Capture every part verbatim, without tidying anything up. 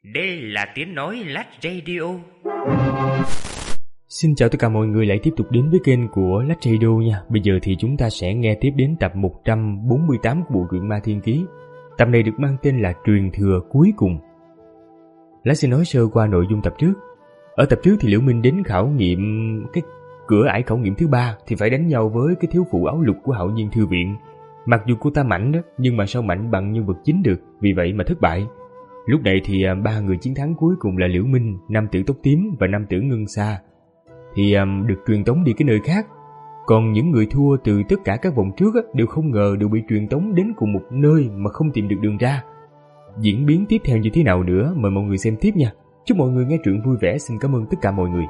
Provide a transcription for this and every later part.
Đây là tiếng nói Lách Radio. Xin chào tất cả mọi người lại tiếp tục đến với kênh của Lách Radio nha. Bây giờ thì chúng ta sẽ nghe tiếp đến tập một trăm bốn mươi tám của bộ truyện Ma Thiên Ký. Tập này được mang tên là Truyền Thừa Cuối Cùng. Lách sẽ nói sơ qua nội dung tập trước. Ở tập trước thì Liễu Minh đến khảo nghiệm cái cửa ải khảo nghiệm thứ ba thì phải đánh nhau với cái thiếu phụ áo lục của Hạo Nhiên Thư Viện. Mặc dù cô ta mạnh đó, nhưng mà sao mạnh bằng nhân vật chính được, vì vậy mà thất bại. Lúc này thì ba người chiến thắng cuối cùng là Liễu Minh, nam tử tóc tím và nam tử Ngân Sa thì um, được truyền tống đi cái nơi khác. Còn những người thua từ tất cả các vòng trước á, đều không ngờ đều bị truyền tống đến cùng một nơi mà không tìm được đường ra. Diễn biến tiếp theo như thế nào nữa mời mọi người xem tiếp nha. Chúc mọi người nghe truyện vui vẻ. Xin cảm ơn tất cả mọi người.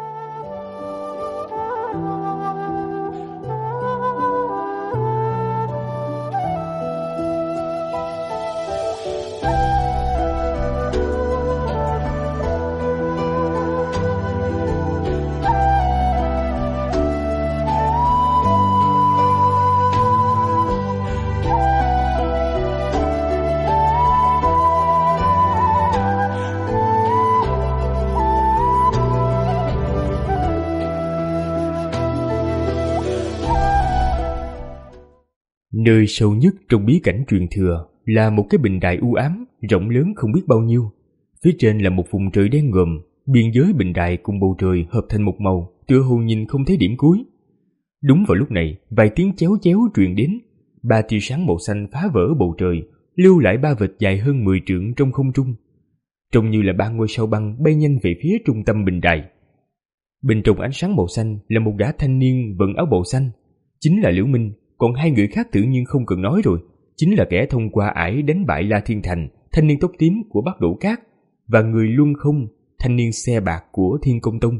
Nơi sâu nhất trong bí cảnh truyền thừa là một cái bình đài u ám, rộng lớn không biết bao nhiêu. Phía trên là một vùng trời đen ngòm, biên giới bình đài cùng bầu trời hợp thành một màu, tựa hồ nhìn không thấy điểm cuối. Đúng vào lúc này, vài tiếng chéo chéo truyền đến, ba tia sáng màu xanh phá vỡ bầu trời, lưu lại ba vệt dài hơn mười trượng trong không trung, trông như là ba ngôi sao băng bay nhanh về phía trung tâm bình đài. Bên trong ánh sáng màu xanh là một gã thanh niên vận áo bào xanh, chính là Liễu Minh. Còn hai người khác tự nhiên không cần nói rồi, chính là kẻ thông qua ải đánh bại La Thiên Thành, thanh niên tóc tím của Bắc Đỗ Cát, và người Luân Không, thanh niên xe bạc của Thiên Công Tông.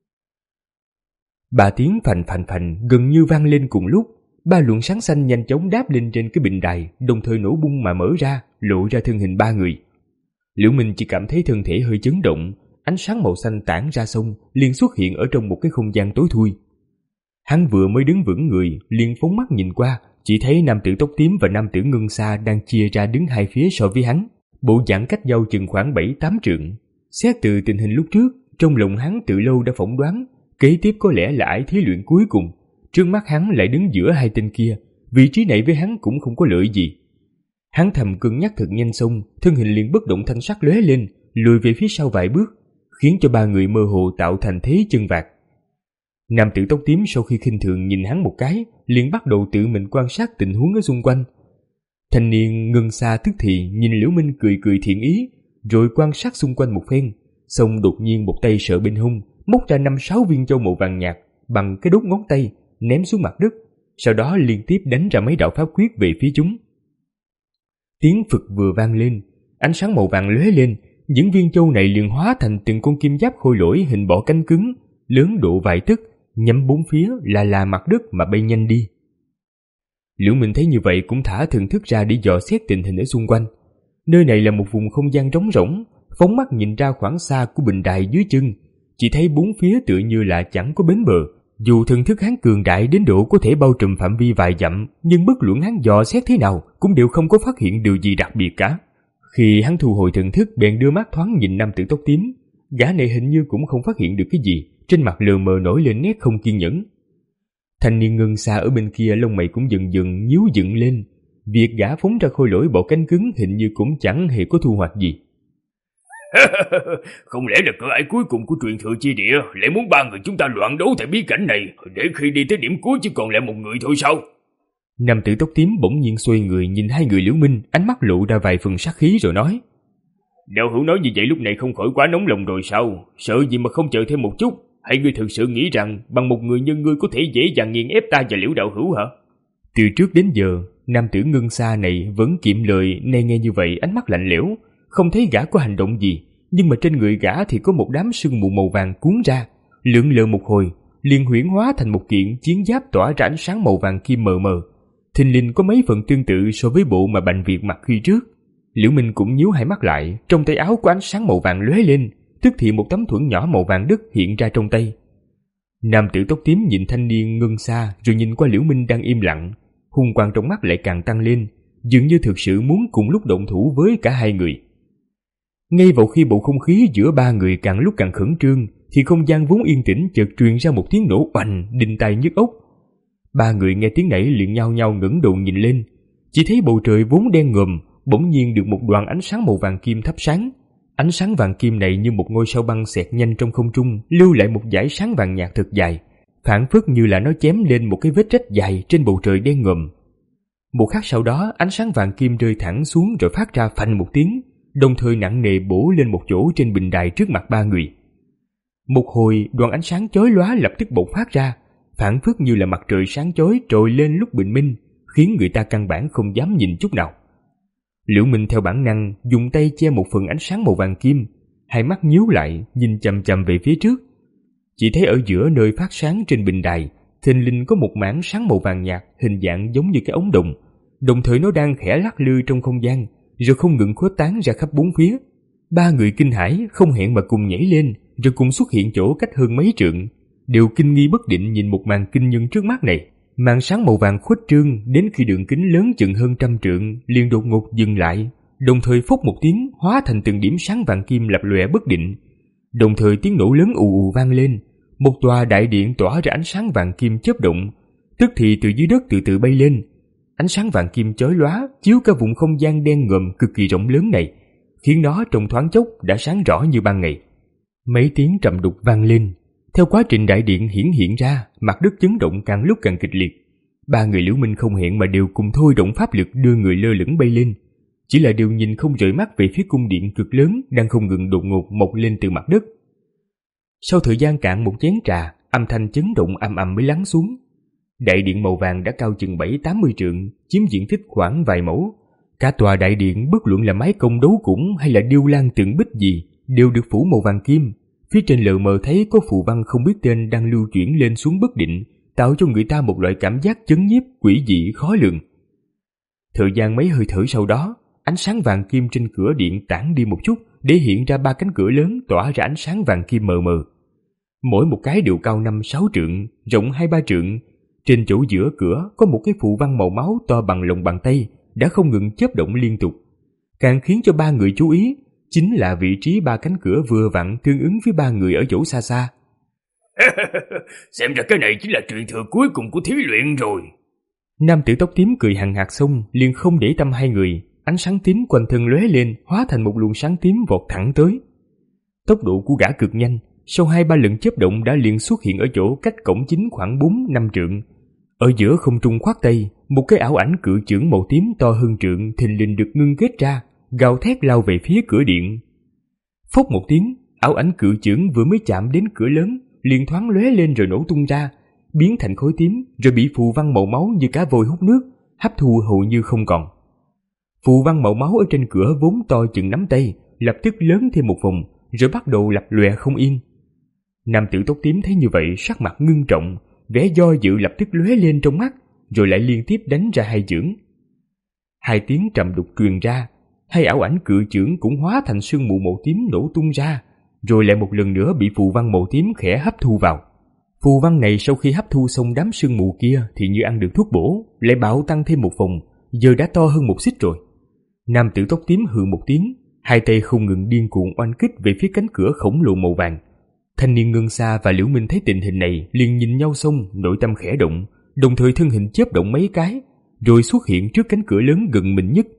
Ba tiếng phành phành phành gần như vang lên cùng lúc, ba luồng sáng xanh nhanh chóng đáp lên trên cái bình đài, đồng thời nổ bung mà mở ra, lộ ra thân hình ba người. Liễu Minh chỉ cảm thấy thân thể hơi chấn động, ánh sáng màu xanh tản ra xong, liền xuất hiện ở trong một cái không gian tối thui. Hắn vừa mới đứng vững người, liền phóng mắt nhìn qua, chỉ thấy nam tử tóc tím và nam tử Ngân Sa đang chia ra đứng hai phía so với hắn, bộ dạng cách nhau chừng khoảng bảy tám trượng. Xét từ tình hình lúc trước, trong lòng hắn từ lâu đã phỏng đoán, kế tiếp có lẽ là ải thí luyện cuối cùng. Trước mắt hắn lại đứng giữa hai tên kia, vị trí này với hắn cũng không có lợi gì. Hắn thầm cân nhắc thật nhanh xong, thân hình liền bất động thanh sắc lóe lên, lùi về phía sau vài bước, khiến cho ba người mơ hồ tạo thành thế chân vạc. Nam tử tóc tím sau khi khinh thường nhìn hắn một cái, liền bắt đầu tự mình quan sát tình huống ở xung quanh. Thanh niên Ngân Sa tức thì nhìn Liễu Minh cười cười thiện ý, rồi quan sát xung quanh một phen, xong đột nhiên một tay sờ bên hông, móc ra năm sáu viên châu màu vàng nhạt bằng cái đốt ngón tay, ném xuống mặt đất, sau đó liên tiếp đánh ra mấy đạo pháp quyết về phía chúng. Tiếng phực vừa vang lên, ánh sáng màu vàng lóe lên, những viên châu này liền hóa thành từng con kim giáp khôi lỗi hình bọ cánh cứng, lớn độ vài tấc, nhắm bốn phía là là mặt đất mà bay nhanh đi. Liễu Minh thấy như vậy cũng thả thần thức ra để dò xét tình hình ở xung quanh. Nơi này là một vùng không gian trống rỗng, phóng mắt nhìn ra khoảng xa của bình đài dưới chân, chỉ thấy bốn phía tựa như là chẳng có bến bờ. Dù thần thức hắn cường đại đến độ có thể bao trùm phạm vi vài dặm, nhưng bất luận hắn dò xét thế nào cũng đều không có phát hiện điều gì đặc biệt cả. Khi hắn thu hồi thần thức, bèn đưa mắt thoáng nhìn nam tử tóc tím. Gã này hình như cũng không phát hiện được cái gì, trên mặt lờ mờ nổi lên nét không kiên nhẫn. Thanh niên Ngân Sa ở bên kia lông mày cũng dần dần nhíu dựng lên. Việc gã phóng ra khôi lỗi bọ cánh cứng hình như cũng chẳng hề có thu hoạch gì. Không lẽ là cửa ải cuối cùng của truyền thừa chi địa lại muốn ba người chúng ta loạn đấu tại bí cảnh này, để khi đi tới điểm cuối chỉ còn lại một người thôi sao? Nam tử tóc tím bỗng nhiên xoay người nhìn hai người Liễu Minh, ánh mắt lộ ra vài phần sát khí rồi nói: Đạo hữu nói như vậy lúc này không khỏi quá nóng lòng rồi sao? Sợ gì mà không chờ thêm một chút? Hay ngươi thực sự nghĩ rằng bằng một người như ngươi có thể dễ dàng nghiền ép ta và Liễu đạo hữu hả? Từ trước đến giờ, nam tử Ngân Sa này vẫn kiệm lời, nay nghe như vậy ánh mắt lạnh lẽo, không thấy gã có hành động gì, nhưng mà trên người gã thì có một đám sương mù màu vàng cuốn ra, lượn lờ một hồi, liền huyễn hóa thành một kiện chiến giáp tỏa ra ánh sáng màu vàng kim mờ mờ. Thình lình có mấy phần tương tự so với bộ mà Bành Việt mặc khi trước. Liễu Minh cũng nhíu hai mắt lại, trong tay áo có ánh sáng màu vàng lóe lên, tức thì một tấm thuẫn nhỏ màu vàng đất hiện ra trong tay. Nam tử tóc tím nhìn thanh niên Ngân Sa, rồi nhìn qua Liễu Minh đang im lặng, hung quang trong mắt lại càng tăng lên, dường như thực sự muốn cùng lúc động thủ với cả hai người. Ngay vào khi bầu không khí giữa ba người càng lúc càng khẩn trương, thì không gian vốn yên tĩnh chợt truyền ra một tiếng nổ oành đinh tai nhức óc. Ba người nghe tiếng nảy liền nhao nhao ngẩng đầu nhìn lên, chỉ thấy bầu trời vốn đen ngòm bỗng nhiên được một đoàn ánh sáng màu vàng kim thắp sáng. Ánh sáng vàng kim này như một ngôi sao băng xẹt nhanh trong không trung, lưu lại một dải sáng vàng nhạt thật dài, phảng phất như là nó chém lên một cái vết rách dài trên bầu trời đen ngòm. Một khắc sau đó, ánh sáng vàng kim rơi thẳng xuống rồi phát ra phanh một tiếng, đồng thời nặng nề bổ lên một chỗ trên bình đài trước mặt ba người. Một hồi, đoàn ánh sáng chói lóa lập tức bộc phát ra, phảng phất như là mặt trời sáng chói trồi lên lúc bình minh, khiến người ta căn bản không dám nhìn chút nào. Liễu Minh theo bản năng dùng tay che một phần ánh sáng màu vàng kim, hai mắt nhíu lại nhìn chằm chằm về phía trước. Chỉ thấy ở giữa nơi phát sáng trên bình đài, thình lình có một mảng sáng màu vàng nhạt hình dạng giống như cái ống đồng, đồng thời nó đang khẽ lắc lư trong không gian, rồi không ngừng khuếch tán ra khắp bốn phía. Ba người kinh hãi không hẹn mà cùng nhảy lên, rồi cùng xuất hiện chỗ cách hơn mấy trượng, đều kinh nghi bất định nhìn một màn kinh nhân trước mắt này. Màn sáng màu vàng khuếch trương đến khi đường kính lớn chừng hơn trăm trượng liền đột ngột dừng lại, đồng thời phốc một tiếng hóa thành từng điểm sáng vàng kim lập lòe bất định. Đồng thời tiếng nổ lớn ù ù vang lên, một tòa đại điện tỏa ra ánh sáng vàng kim chớp động, tức thì từ dưới đất từ từ bay lên. Ánh sáng vàng kim chói lóa chiếu cả vùng không gian đen ngòm cực kỳ rộng lớn này, khiến nó trong thoáng chốc đã sáng rõ như ban ngày. Mấy tiếng trầm đục vang lên. Theo quá trình đại điện hiển hiện ra, mặt đất chấn động càng lúc càng kịch liệt. Ba người Liễu Minh không hẹn mà đều cùng thôi động pháp lực đưa người lơ lửng bay lên, chỉ là đều nhìn không rời mắt về phía cung điện cực lớn đang không ngừng đột ngột mọc lên từ mặt đất. Sau thời gian cạn một chén trà, âm thanh chấn động ầm ầm mới lắng xuống. Đại điện màu vàng đã cao chừng bảy tám mươi trượng, chiếm diện tích khoảng vài mẫu. Cả tòa đại điện bất luận là mái cong đấu cũng hay là điêu lan tượng bích gì đều được phủ màu vàng kim. Phía trên lờ mờ thấy có phù văn không biết tên đang lưu chuyển lên xuống bất định, tạo cho người ta một loại cảm giác chấn nhiếp quỷ dị khó lường. Thời gian mấy hơi thở sau đó, ánh sáng vàng kim trên cửa điện tản đi một chút để hiện ra ba cánh cửa lớn tỏa ra ánh sáng vàng kim mờ mờ. Mỗi một cái đều cao năm sáu trượng, rộng hai ba trượng. Trên chỗ giữa cửa có một cái phù văn màu máu to bằng lòng bàn tay đã không ngừng chớp động liên tục. Càng khiến cho ba người chú ý chính là vị trí ba cánh cửa vừa vặn tương ứng với ba người ở chỗ xa xa. Xem ra cái này chính là truyền thừa cuối cùng của thí luyện rồi. Nam tử tóc tím cười hằng hạc xong liền không để tâm hai người, ánh sáng tím quanh thân lóe lên hóa thành một luồng sáng tím vọt thẳng tới. Tốc độ của gã cực nhanh, sau hai ba lần chớp động đã liền xuất hiện ở chỗ cách cổng chính khoảng bốn năm trượng. Ở giữa không trung khoát tay, một cái ảo ảnh cự chưởng màu tím to hơn trượng thình lình được ngưng kết ra, gào thét lao về phía cửa điện. Phốc một tiếng, ảo ảnh cự chưởng vừa mới chạm đến cửa lớn liền thoáng lóe lên rồi nổ tung ra, biến thành khối tím rồi bị phù văn màu máu như cá vôi hút nước hấp thu hầu như không còn. Phù văn màu máu ở trên cửa vốn to chừng nắm tay lập tức lớn thêm một vòng rồi bắt đầu lập lòe không yên. Nam tử tóc tím thấy như vậy sắc mặt ngưng trọng, vẻ do dự lập tức lóe lên trong mắt, rồi lại liên tiếp đánh ra hai chưởng. Hai tiếng trầm đục truyền ra, hai ảo ảnh cự chưởng cũng hóa thành sương mù màu tím nổ tung ra, rồi lại một lần nữa bị phù văn màu tím khẽ hấp thu vào. Phù văn này sau khi hấp thu xong đám sương mù kia thì như ăn được thuốc bổ, lại bạo tăng thêm một vòng, giờ đã to hơn một xích rồi. Nam tử tóc tím hừ một tiếng, hai tay không ngừng điên cuồng oanh kích về phía cánh cửa khổng lồ màu vàng. Thanh niên Ngân Sa và Liễu Minh thấy tình hình này liền nhìn nhau xong, nội tâm khẽ động, đồng thời thân hình chớp động mấy cái, rồi xuất hiện trước cánh cửa lớn gần mình nhất.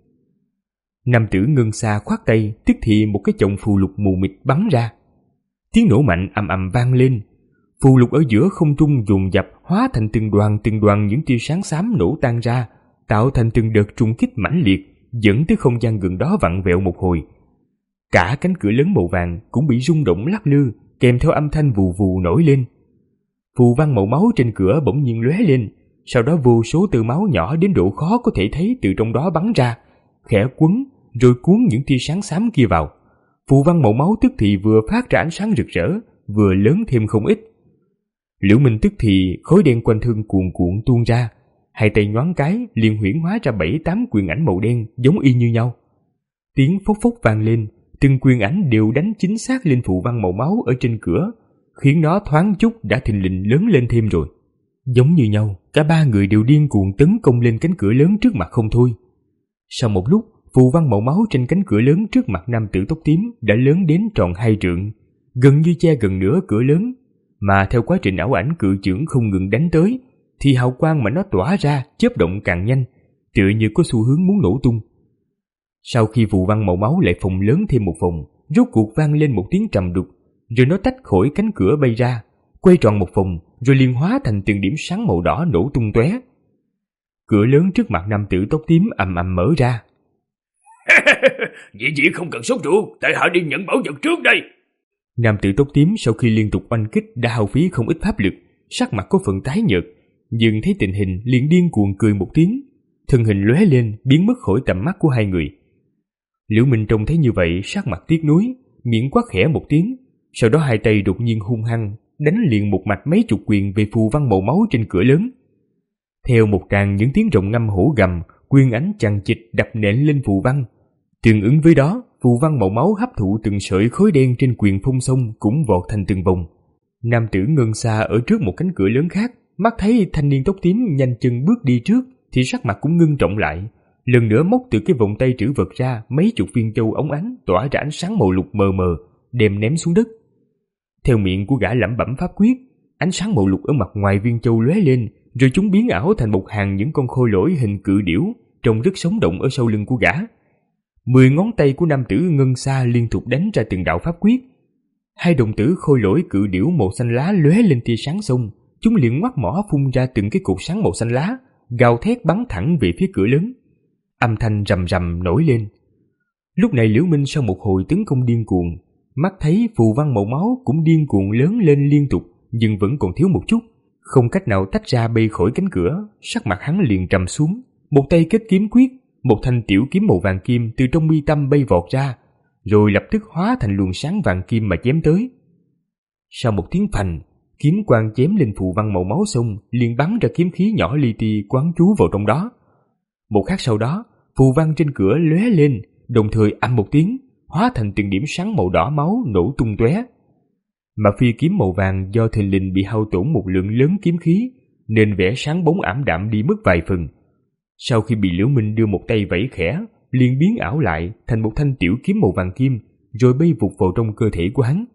Nam tử Ngân Sa khoát tay, tức thì một cái chồng phù lục mù mịt bắn ra. Tiếng nổ mạnh ầm ầm vang lên, phù lục ở giữa không trung dồn dập hóa thành từng đoàn từng đoàn những tia sáng xám nổ tan ra, tạo thành từng đợt trung kích mãnh liệt, dẫn tới không gian gần đó vặn vẹo một hồi. Cả cánh cửa lớn màu vàng cũng bị rung động lắc lư, kèm theo âm thanh vù vù nổi lên. Phù văn màu máu trên cửa bỗng nhiên lóe lên, sau đó vô số tơ máu nhỏ đến độ khó có thể thấy từ trong đó bắn ra, khẽ quấn rồi cuốn những tia sáng xám kia vào. Phù văn màu máu tức thì vừa phát ra ánh sáng rực rỡ, vừa lớn thêm không ít. Liễu Minh tức thì khối đen quanh thân cuồn cuộn tuôn ra, hai tay nhoáng cái liền huyễn hóa ra bảy tám quyền ảnh màu đen giống y như nhau. Tiếng phốc phốc vang lên, từng quyền ảnh đều đánh chính xác lên phù văn màu máu ở trên cửa, khiến nó thoáng chút đã thình lình lớn lên thêm rồi. Giống như nhau, cả ba người đều điên cuồng tấn công lên cánh cửa lớn trước mặt không thôi. Sau một lúc, phù văn màu máu trên cánh cửa lớn trước mặt nam tử tóc tím đã lớn đến tròn hai trượng, gần như che gần nửa cửa lớn, mà theo quá trình ảo ảnh cự chưởng không ngừng đánh tới, thì hào quang mà nó tỏa ra chớp động càng nhanh, tựa như có xu hướng muốn nổ tung. Sau khi phù văn màu máu lại phồng lớn thêm một vòng, rốt cuộc vang lên một tiếng trầm đục, rồi nó tách khỏi cánh cửa bay ra, quay tròn một vòng, rồi liền hóa thành từng điểm sáng màu đỏ nổ tung tóe. Cửa lớn trước mặt nam tử tóc tím ầm ầm mở ra. Vị vị không cần sốt ruột, tại hạ đi nhận bảo vật trước đây. Nam tử tóc tím sau khi liên tục oanh kích đã hao phí không ít pháp lực, sắc mặt có phần tái nhợt, nhưng thấy tình hình liền điên cuồng cười một tiếng, thân hình lóe lên biến mất khỏi tầm mắt của hai người. Liễu Minh trông thấy như vậy sắc mặt tiếc nuối, miệng quát khẽ một tiếng, sau đó hai tay đột nhiên hung hăng đánh liền một mạch mấy chục quyền về phù văn màu máu trên cửa lớn. Theo một tràng những tiếng rồng ngâm hổ gầm, quyền ánh chằng chịt đập nện lên phù văn. Tương ứng với đó, phù văn màu máu hấp thụ từng sợi khói đen trên quyền phong sông cũng vọt thành từng vòng. Nam tử Ngân Sa ở trước một cánh cửa lớn khác, mắt thấy thanh niên tóc tím nhanh chân bước đi trước, thì sắc mặt cũng ngưng trọng lại. Lần nữa móc từ cái vòng tay trữ vật ra mấy chục viên châu óng ánh tỏa ra ánh sáng màu lục mờ mờ, đem ném xuống đất. Theo miệng của gã lẩm bẩm pháp quyết, ánh sáng màu lục ở mặt ngoài viên châu lóe lên, rồi chúng biến ảo thành một hàng những con khôi lỗi hình cự điểu, trông rất sống động ở sau lưng của gã. Mười ngón tay của nam tử Ngân Sa liên tục đánh ra từng đạo pháp quyết. Hai đồng tử khôi lỗi cự điểu màu xanh lá lóe lên tia sáng xong, chúng liền ngoác mỏ phun ra từng cái cột sáng màu xanh lá, gào thét bắn thẳng về phía cửa lớn. Âm thanh rầm rầm nổi lên. Lúc này Liễu Minh sau một hồi tấn công điên cuồng, mắt thấy phù văn màu máu cũng điên cuồng lớn lên liên tục, nhưng vẫn còn thiếu một chút, không cách nào tách ra bay khỏi cánh cửa. Sắc mặt hắn liền trầm xuống, một tay kết kiếm quyết, một thanh tiểu kiếm màu vàng kim từ trong mi tâm bay vọt ra, rồi lập tức hóa thành luồng sáng vàng kim mà chém tới. Sau một tiếng phành, kiếm quang chém lên phù văn màu máu xong, liền bắn ra kiếm khí nhỏ li ti quán trú vào trong đó. Một khắc sau đó, phù văn trên cửa lóe lên, đồng thời ầm một tiếng, hóa thành từng điểm sáng màu đỏ máu nổ tung tóe. Mà phi kiếm màu vàng do thình lình bị hao tổn một lượng lớn kiếm khí, nên vẻ sáng bóng ảm đạm đi mất vài phần. Sau khi bị Liễu Minh đưa một tay vẫy khẽ, liền biến ảo lại thành một thanh tiểu kiếm màu vàng kim, rồi bay vụt vào trong cơ thể của hắn.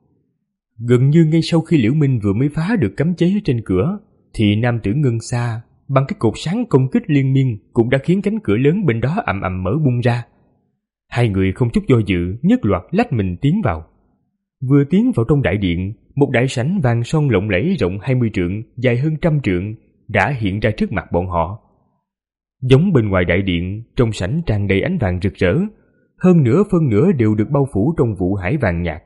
Gần như ngay sau khi Liễu Minh vừa mới phá được cấm chế trên cửa, thì nam tử Ngân Sa bằng cái cột sáng công kích liên miên cũng đã khiến cánh cửa lớn bên đó ầm ầm mở bung ra. Hai người không chút do dự, nhất loạt lách mình tiến vào. Vừa tiến vào trong đại điện, một đại sảnh vàng son lộng lẫy rộng hai mươi trượng, dài hơn trăm trượng đã hiện ra trước mặt bọn họ. Giống bên ngoài đại điện, trong sảnh tràn đầy ánh vàng rực rỡ, hơn nữa phân nửa đều được bao phủ trong vụ hải vàng nhạt.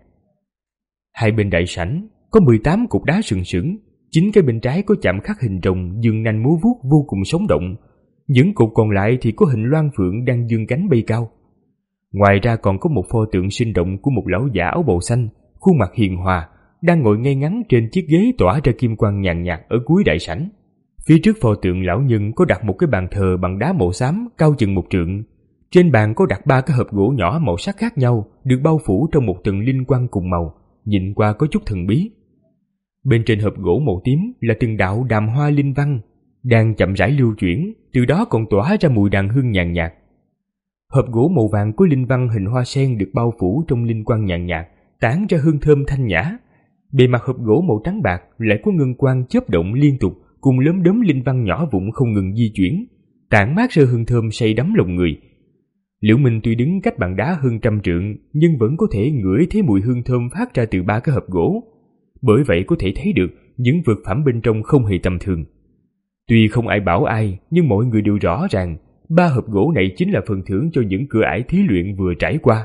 Hai bên đại sảnh có mười tám cột đá sừng sững, chính cái bên trái có chạm khắc hình rồng dương nanh múa vuốt vô cùng sống động, những cột còn lại thì có hình loan phượng đang dương cánh bay cao. Ngoài ra còn có một pho tượng sinh động của một lão giả áo bào xanh, khuôn mặt hiền hòa, đang ngồi ngay ngắn trên chiếc ghế tỏa ra kim quang nhàn nhạt ở cuối đại sảnh. Phía trước pho tượng lão nhân có đặt một cái bàn thờ bằng đá màu xám cao chừng một trượng. Trên bàn có đặt ba cái hộp gỗ nhỏ màu sắc khác nhau, được bao phủ trong một tầng linh quang cùng màu, nhìn qua có chút thần bí. Bên trên hộp gỗ màu tím là từng đạo đàm hoa linh văn, đang chậm rãi lưu chuyển, từ đó còn tỏa ra mùi đàn hương nhàn nhạt. Hộp gỗ màu vàng của linh văn hình hoa sen được bao phủ trong linh quang nhàn nhạt, tản ra hương thơm thanh nhã. Bề mặt hộp gỗ màu trắng bạc lại có ngân quang chớp động liên tục, cùng lớm đốm linh văn nhỏ vụn không ngừng di chuyển, tản mát ra hương thơm say đắm lòng người. Liễu Minh tuy đứng cách bàn đá hơn trăm trượng, nhưng vẫn có thể ngửi thấy mùi hương thơm phát ra từ ba cái hộp gỗ. Bởi vậy có thể thấy được những vật phẩm bên trong không hề tầm thường. Tuy không ai bảo ai, nhưng mọi người đều rõ ràng ba hộp gỗ này chính là phần thưởng cho những cửa ải thí luyện vừa trải qua.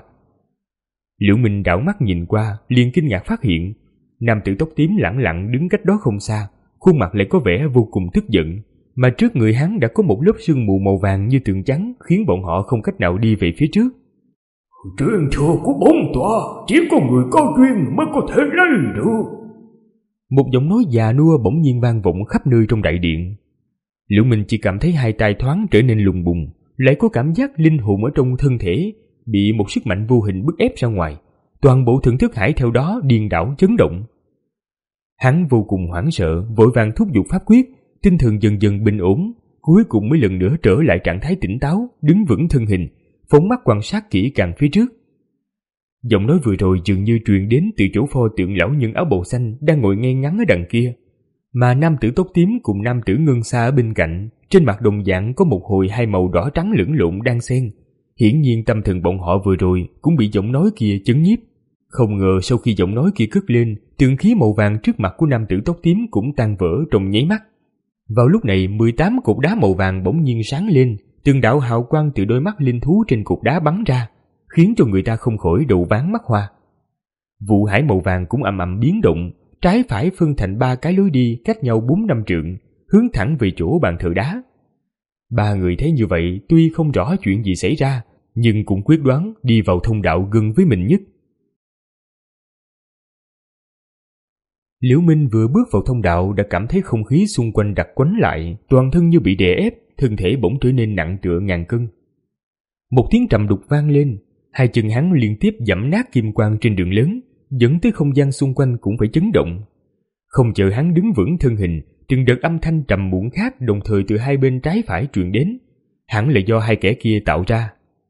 Liễu Minh đảo mắt nhìn qua, liền kinh ngạc phát hiện nam tử tóc tím lẳng lặng đứng cách đó không xa, khuôn mặt lại có vẻ vô cùng tức giận, mà trước người hắn đã có một lớp sương mù màu vàng như tường trắng, khiến bọn họ không cách nào đi về phía trước. Truyền thừa của bổn tọa chỉ có người có duyên mới có thể lấy được. Một giọng nói già nua bỗng nhiên vang vọng khắp nơi trong đại điện. Liễu Minh chỉ cảm thấy hai tay thoáng trở nên lùng bùng, lại có cảm giác linh hồn ở trong thân thể bị một sức mạnh vô hình bức ép ra ngoài, toàn bộ thần thức hải theo đó điên đảo chấn động. Hắn vô cùng hoảng sợ, vội vàng thúc giục pháp quyết, tinh thần dần dần bình ổn, cuối cùng mới lần nữa trở lại trạng thái tỉnh táo, đứng vững thân hình, phóng mắt quan sát kỹ càng phía trước. Giọng nói vừa rồi dường như truyền đến từ chỗ pho tượng lão nhân áo bào xanh đang ngồi ngay ngắn ở đằng kia, mà nam tử tóc tím cùng nam tử ngân xa ở bên cạnh, trên mặt đồng dạng có một hồi hai màu đỏ trắng lẫn lộn đang xen. Hiển nhiên tâm thần bọn họ vừa rồi cũng bị giọng nói kia chấn nhiếp. Không ngờ sau khi giọng nói kia cất lên, tường khí màu vàng trước mặt của nam tử tóc tím cũng tan vỡ trong nháy mắt. Vào lúc này, mười tám cột đá màu vàng bỗng nhiên sáng lên, từng đạo hào quang từ đôi mắt linh thú trên cột đá bắn ra, khiến cho người ta không khỏi đầu váng mắt hoa. Vụ hải màu vàng cũng ầm ầm biến động, trái phải phân thành ba cái lối đi cách nhau bốn năm trượng, hướng thẳng về chỗ bàn thờ đá. Ba người thấy như vậy tuy không rõ chuyện gì xảy ra, nhưng cũng quyết đoán đi vào thông đạo gần với mình nhất. Liễu Minh vừa bước vào thông đạo đã cảm thấy không khí xung quanh đặc quánh lại, toàn thân như bị đè ép, thân thể bỗng trở nên nặng tựa ngàn cân. Một tiếng trầm đục vang lên, hai chân hắn liên tiếp giẫm nát kim quang trên đường lớn, dẫn tới không gian xung quanh cũng phải chấn động. Không chờ hắn đứng vững thân hình, từng đợt âm thanh trầm muộn khác đồng thời từ hai bên trái phải truyền đến, hẳn là do hai kẻ kia tạo ra.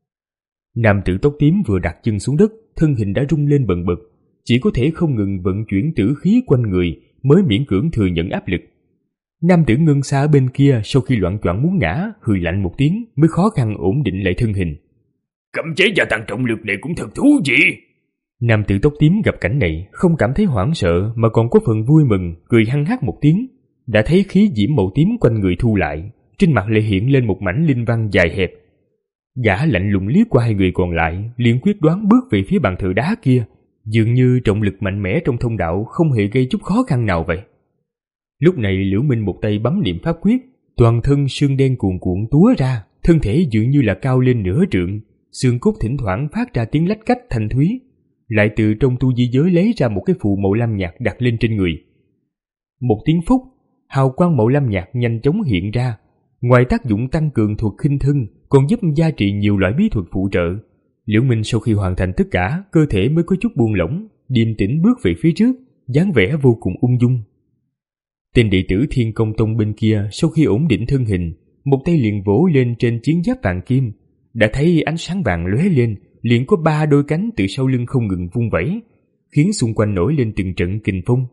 Nam tử tóc tím vừa đặt chân xuống đất, thân hình đã rung lên bần bật, chỉ có thể không ngừng vận chuyển tử khí quanh người mới miễn cưỡng thừa nhận áp lực. Nam tử ngân xa ở bên kia sau khi loạn choạng muốn ngã, hừ lạnh một tiếng mới khó khăn ổn định lại thân hình. Cấm chế gia tăng trọng lực này cũng thật thú vị. Nam tử tóc tím gặp cảnh này không cảm thấy hoảng sợ mà còn có phần vui mừng, cười hăng hắc một tiếng. Đã thấy khí diễm màu tím quanh người thu lại, trên mặt lại hiện lên một mảnh linh văn dài hẹp. Gã lạnh lùng liếc qua hai người còn lại, liền quyết đoán bước về phía bàn thờ đá kia, dường như trọng lực mạnh mẽ trong thông đạo không hề gây chút khó khăn nào vậy. Lúc này Liễu Minh một tay bấm niệm pháp quyết, toàn thân xương đen cuồn cuộn túa ra, thân thể dường như là cao lên nửa trượng, xương cốt thỉnh thoảng phát ra tiếng lách cách thanh thúy, lại từ trong tu di giới lấy ra một cái phù màu lam nhạt đặt lên trên người. Một tiếng phúc, hào quang màu lam nhạt nhanh chóng hiện ra, ngoài tác dụng tăng cường thuật khinh thân, còn giúp gia trị nhiều loại bí thuật phụ trợ. Liễu Minh sau khi hoàn thành tất cả, cơ thể mới có chút buông lỏng, điềm tĩnh bước về phía trước, dáng vẻ vô cùng ung dung. Tên đệ tử Thiên Công Tông bên kia sau khi ổn định thân hình, một tay liền vỗ lên trên chiến giáp vàng kim, đã thấy ánh sáng vàng lóe lên, liền có ba đôi cánh từ sau lưng không ngừng vung vẩy, khiến xung quanh nổi lên từng trận kình phong.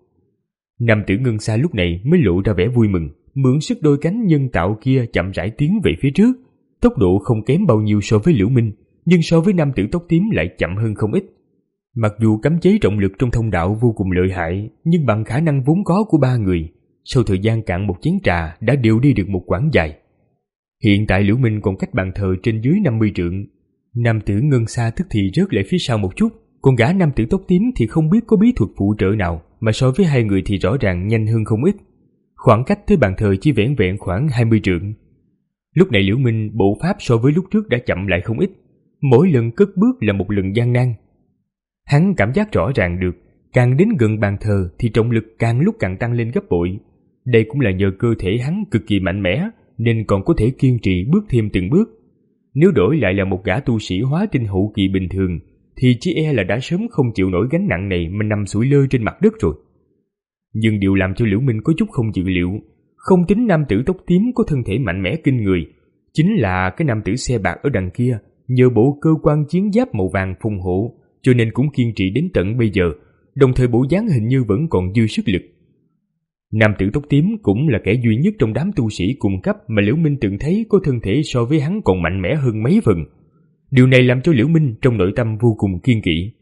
Nam tử ngân xa lúc này mới lộ ra vẻ vui mừng, mượn sức đôi cánh nhân tạo kia chậm rãi tiến về phía trước, tốc độ không kém bao nhiêu so với Liễu Minh, nhưng so với nam tử tóc tím lại chậm hơn không ít. Mặc dù cấm chế trọng lực trong thông đạo vô cùng lợi hại, nhưng bằng khả năng vốn có của ba người, sau thời gian cạn một chén trà đã đều đi được một quãng dài. Hiện tại Liễu Minh còn cách bàn thờ trên dưới năm mươi trượng. Nam tử ngân xa tức thì rớt lại phía sau một chút, còn gã nam tử tóc tím thì không biết có bí thuật phụ trợ nào, mà so với hai người thì rõ ràng nhanh hơn không ít. Khoảng cách tới bàn thờ chỉ vẻn vẹn khoảng hai mươi trượng. Lúc này Liễu Minh bộ pháp so với lúc trước đã chậm lại không ít, mỗi lần cất bước là một lần gian nan. Hắn cảm giác rõ ràng được, càng đến gần bàn thờ thì trọng lực càng lúc càng tăng lên gấp bội. Đây cũng là nhờ cơ thể hắn cực kỳ mạnh mẽ, nên còn có thể kiên trì bước thêm từng bước. Nếu đổi lại là một gã tu sĩ hóa tinh hậu kỳ bình thường, thì chỉ e là đã sớm không chịu nổi gánh nặng này mà nằm sủi lơ trên mặt đất rồi. Nhưng điều làm cho Liễu Minh có chút không dự liệu, không tính nam tử tóc tím có thân thể mạnh mẽ kinh người, chính là cái nam tử xe bạc ở đằng kia, nhờ bộ cơ quan chiến giáp màu vàng phù hộ, cho nên cũng kiên trì đến tận bây giờ, đồng thời bộ dáng hình như vẫn còn dư sức lực. Nam tử tóc tím cũng là kẻ duy nhất trong đám tu sĩ cùng cấp mà Liễu Minh từng thấy có thân thể so với hắn còn mạnh mẽ hơn mấy phần. Điều này làm cho Liễu Minh trong nội tâm vô cùng kiên kỵ.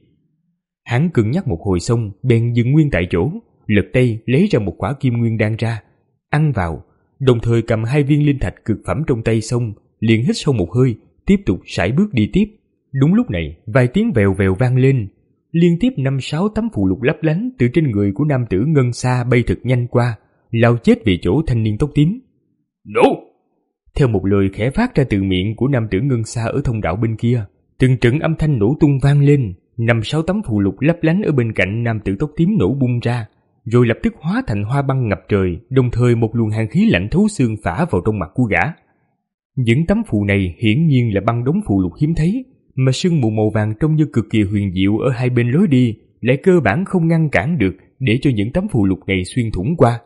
Hắn cân nhắc một hồi xong, bèn dừng nguyên tại chỗ, lật tay lấy ra một quả kim nguyên đan ra, ăn vào, đồng thời cầm hai viên linh thạch cực phẩm trong tay xong, liền hít sâu một hơi, tiếp tục sải bước đi tiếp. Đúng lúc này, vài tiếng vèo vèo vang lên, liên tiếp năm sáu tấm phù lục lấp lánh từ trên người của nam tử ngân xa bay thật nhanh qua, lao chết về chỗ thanh niên tóc tím. Nổ! Theo một lời khẽ phát ra từ miệng của nam tử ngân xa ở thông đạo bên kia, từng trận âm thanh nổ tung vang lên, năm sáu tấm phù lục lấp lánh ở bên cạnh nam tử tóc tím nổ bung ra, rồi lập tức hóa thành hoa băng ngập trời, đồng thời một luồng hàn khí lạnh thấu xương phả vào trong mặt của gã. Những tấm phù này hiển nhiên là băng đống phù lục hiếm thấy, mà sương mù màu vàng trông như cực kỳ huyền diệu ở hai bên lối đi lại cơ bản không ngăn cản được để cho những tấm phù lục này xuyên thủng qua.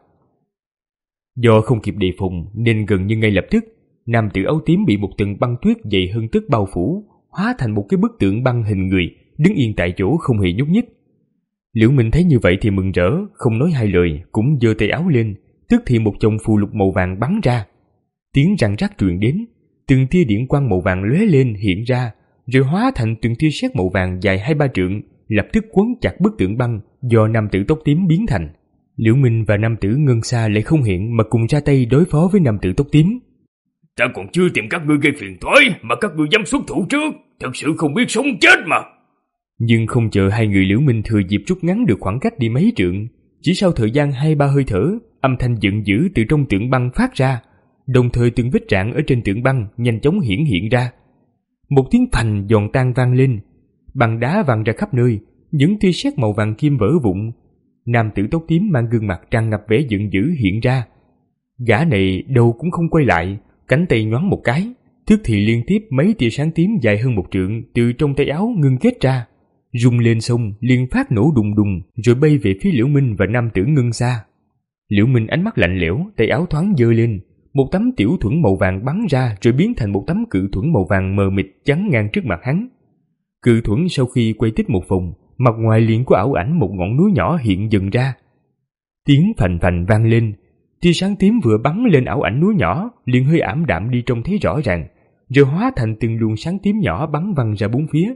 Do không kịp đề phòng nên gần như ngay lập tức, nam tử áo tím bị một tầng băng tuyết dày hơn tức bao phủ, hóa thành một cái bức tượng băng hình người, đứng yên tại chỗ không hề nhúc nhích. Liễu Minh thấy như vậy thì mừng rỡ, không nói hai lời, cũng giơ tay áo lên, tức thì một chồng phù lục màu vàng bắn ra. Tiếng răng rắc truyền đến, từng tia điện quang màu vàng lóe lên hiện ra, rồi hóa thành từng tia sét màu vàng dài hai ba trượng, lập tức quấn chặt bức tượng băng do nam tử tóc tím biến thành. Liễu Minh và nam tử Ngân Sa lại không hẹn mà cùng ra tay đối phó với nam tử tóc tím. Ta còn chưa tìm các ngươi gây phiền toái mà các ngươi dám xuất thủ trước, thật sự không biết sống chết mà. Nhưng không chờ hai người Liễu Minh thừa dịp rút ngắn được khoảng cách đi mấy trượng, chỉ sau thời gian hai ba hơi thở, âm thanh giận dữ từ trong tượng băng phát ra, đồng thời từng vết rạn ở trên tượng băng nhanh chóng hiển hiện ra. Một tiếng phành giòn tan vang lên, băng đá văng ra khắp nơi, những tia sét màu vàng kim vỡ vụn. Nam tử tóc tím mang gương mặt tràn ngập vẻ giận dữ hiện ra. Gã này đầu cũng không quay lại, cánh tay nhoáng một cái, tức thì liên tiếp mấy tia sáng tím dài hơn một trượng từ trong tay áo ngưng kết ra, rung lên xong liền phát nổ đùng đùng, rồi bay về phía Liễu Minh và nam tử Ngân Sa. Liễu Minh ánh mắt lạnh lẽo, tay áo thoáng giơ lên, một tấm tiểu thuẫn màu vàng bắn ra rồi biến thành một tấm cự thuẫn màu vàng mờ mịt chắn ngang trước mặt hắn. Cự thuẫn sau khi quay tích một vòng, mặt ngoài liền có ảo ảnh một ngọn núi nhỏ hiện dần ra. Tiếng phành phành vang lên, tia sáng tím vừa bắn lên ảo ảnh núi nhỏ liền hơi ảm đạm đi trông thấy rõ ràng, rồi hóa thành từng luồng sáng tím nhỏ bắn văng ra bốn phía.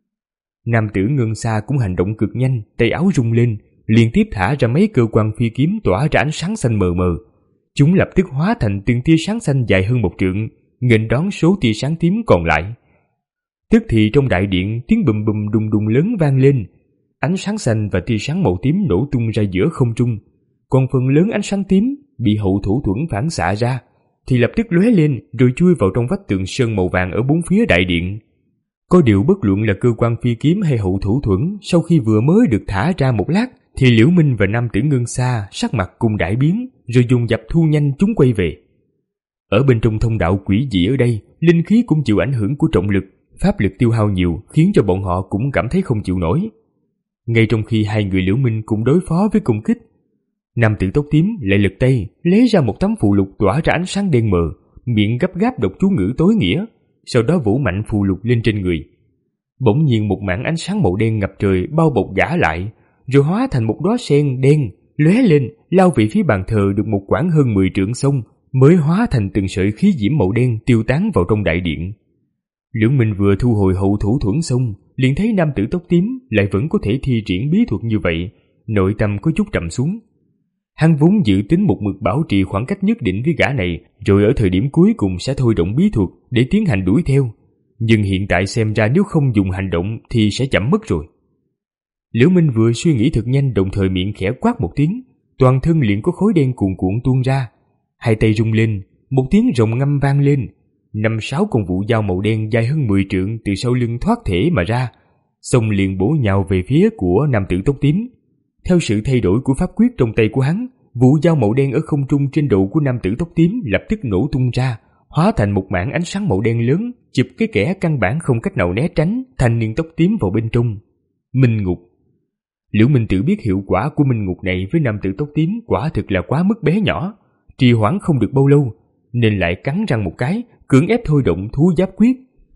Nam tử Ngân Sa cũng hành động cực nhanh, tay áo rung lên, liên tiếp thả ra mấy cơ quan phi kiếm tỏa ra ánh sáng xanh mờ mờ. Chúng lập tức hóa thành từng tia sáng xanh dài hơn một trượng, nghênh đón số tia sáng tím còn lại. Tức thì trong đại điện tiếng bùm bùm đùng đùng lớn vang lên, ánh sáng xanh và tia sáng màu tím nổ tung ra giữa không trung, còn phần lớn ánh sáng tím bị hậu thủ thuẫn phản xạ ra thì lập tức lóe lên rồi chui vào trong vách tường sơn màu vàng ở bốn phía đại điện. Có điều bất luận là cơ quan phi kiếm hay hậu thủ thuẫn, sau khi vừa mới được thả ra một lát thì Liễu Minh và nam tử Ngân Sa sắc mặt cùng đại biến, rồi dùng dập thu nhanh chúng quay về. Ở bên trong thông đạo quỷ dị ở đây, linh khí cũng chịu ảnh hưởng của trọng lực, pháp lực tiêu hao nhiều khiến cho bọn họ cũng cảm thấy không chịu nổi. Ngay trong khi hai người Liễu Minh cùng đối phó với công kích, nam tử tóc tím lại lật tay lấy ra một tấm phù lục tỏa ra ánh sáng đen mờ, miệng gấp gáp đọc chú ngữ tối nghĩa, sau đó vỗ mạnh phù lục lên trên người. Bỗng nhiên một mảng ánh sáng màu đen ngập trời bao bọc gã lại, rồi hóa thành một đóa sen đen lóe lên lao về phía bàn thờ được một quãng hơn mười trượng sông, mới hóa thành từng sợi khí diễm màu đen tiêu tán vào trong đại điện. Liễu Minh vừa thu hồi hậu thủ thuẫn xong, liền thấy nam tử tóc tím lại vẫn có thể thi triển bí thuật như vậy, nội tâm có chút trầm xuống. Hắn vốn dự tính một mực bảo trì khoảng cách nhất định với gã này, rồi ở thời điểm cuối cùng sẽ thôi động bí thuật để tiến hành đuổi theo. Nhưng hiện tại xem ra nếu không dùng hành động thì sẽ chậm mất rồi. Liễu Minh vừa suy nghĩ thật nhanh, đồng thời miệng khẽ quát một tiếng, toàn thân liền có khói đen cuồn cuộn tuôn ra. Hai tay rung lên, một tiếng rồng ngâm vang lên, năm sáu con vũ dao màu đen dài hơn mười trượng từ sau lưng thoát thể mà ra, xong liền bổ nhào về phía của nam tử tóc tím. Theo sự thay đổi của pháp quyết trong tay của hắn, vũ dao màu đen ở không trung trên đầu của nam tử tóc tím lập tức nổ tung ra, hóa thành một mảng ánh sáng màu đen lớn, chụp cái kẻ căn bản không cách nào né tránh thanh niên tóc tím vào bên trong. Minh ngục. Liễu Minh tự biết hiệu quả của minh ngục này với nam tử tóc tím quả thực là quá mức bé nhỏ, trì hoãn không được bao lâu, nên lại cắn răng một cái, cưỡng ép thôi động thú giáp quyết.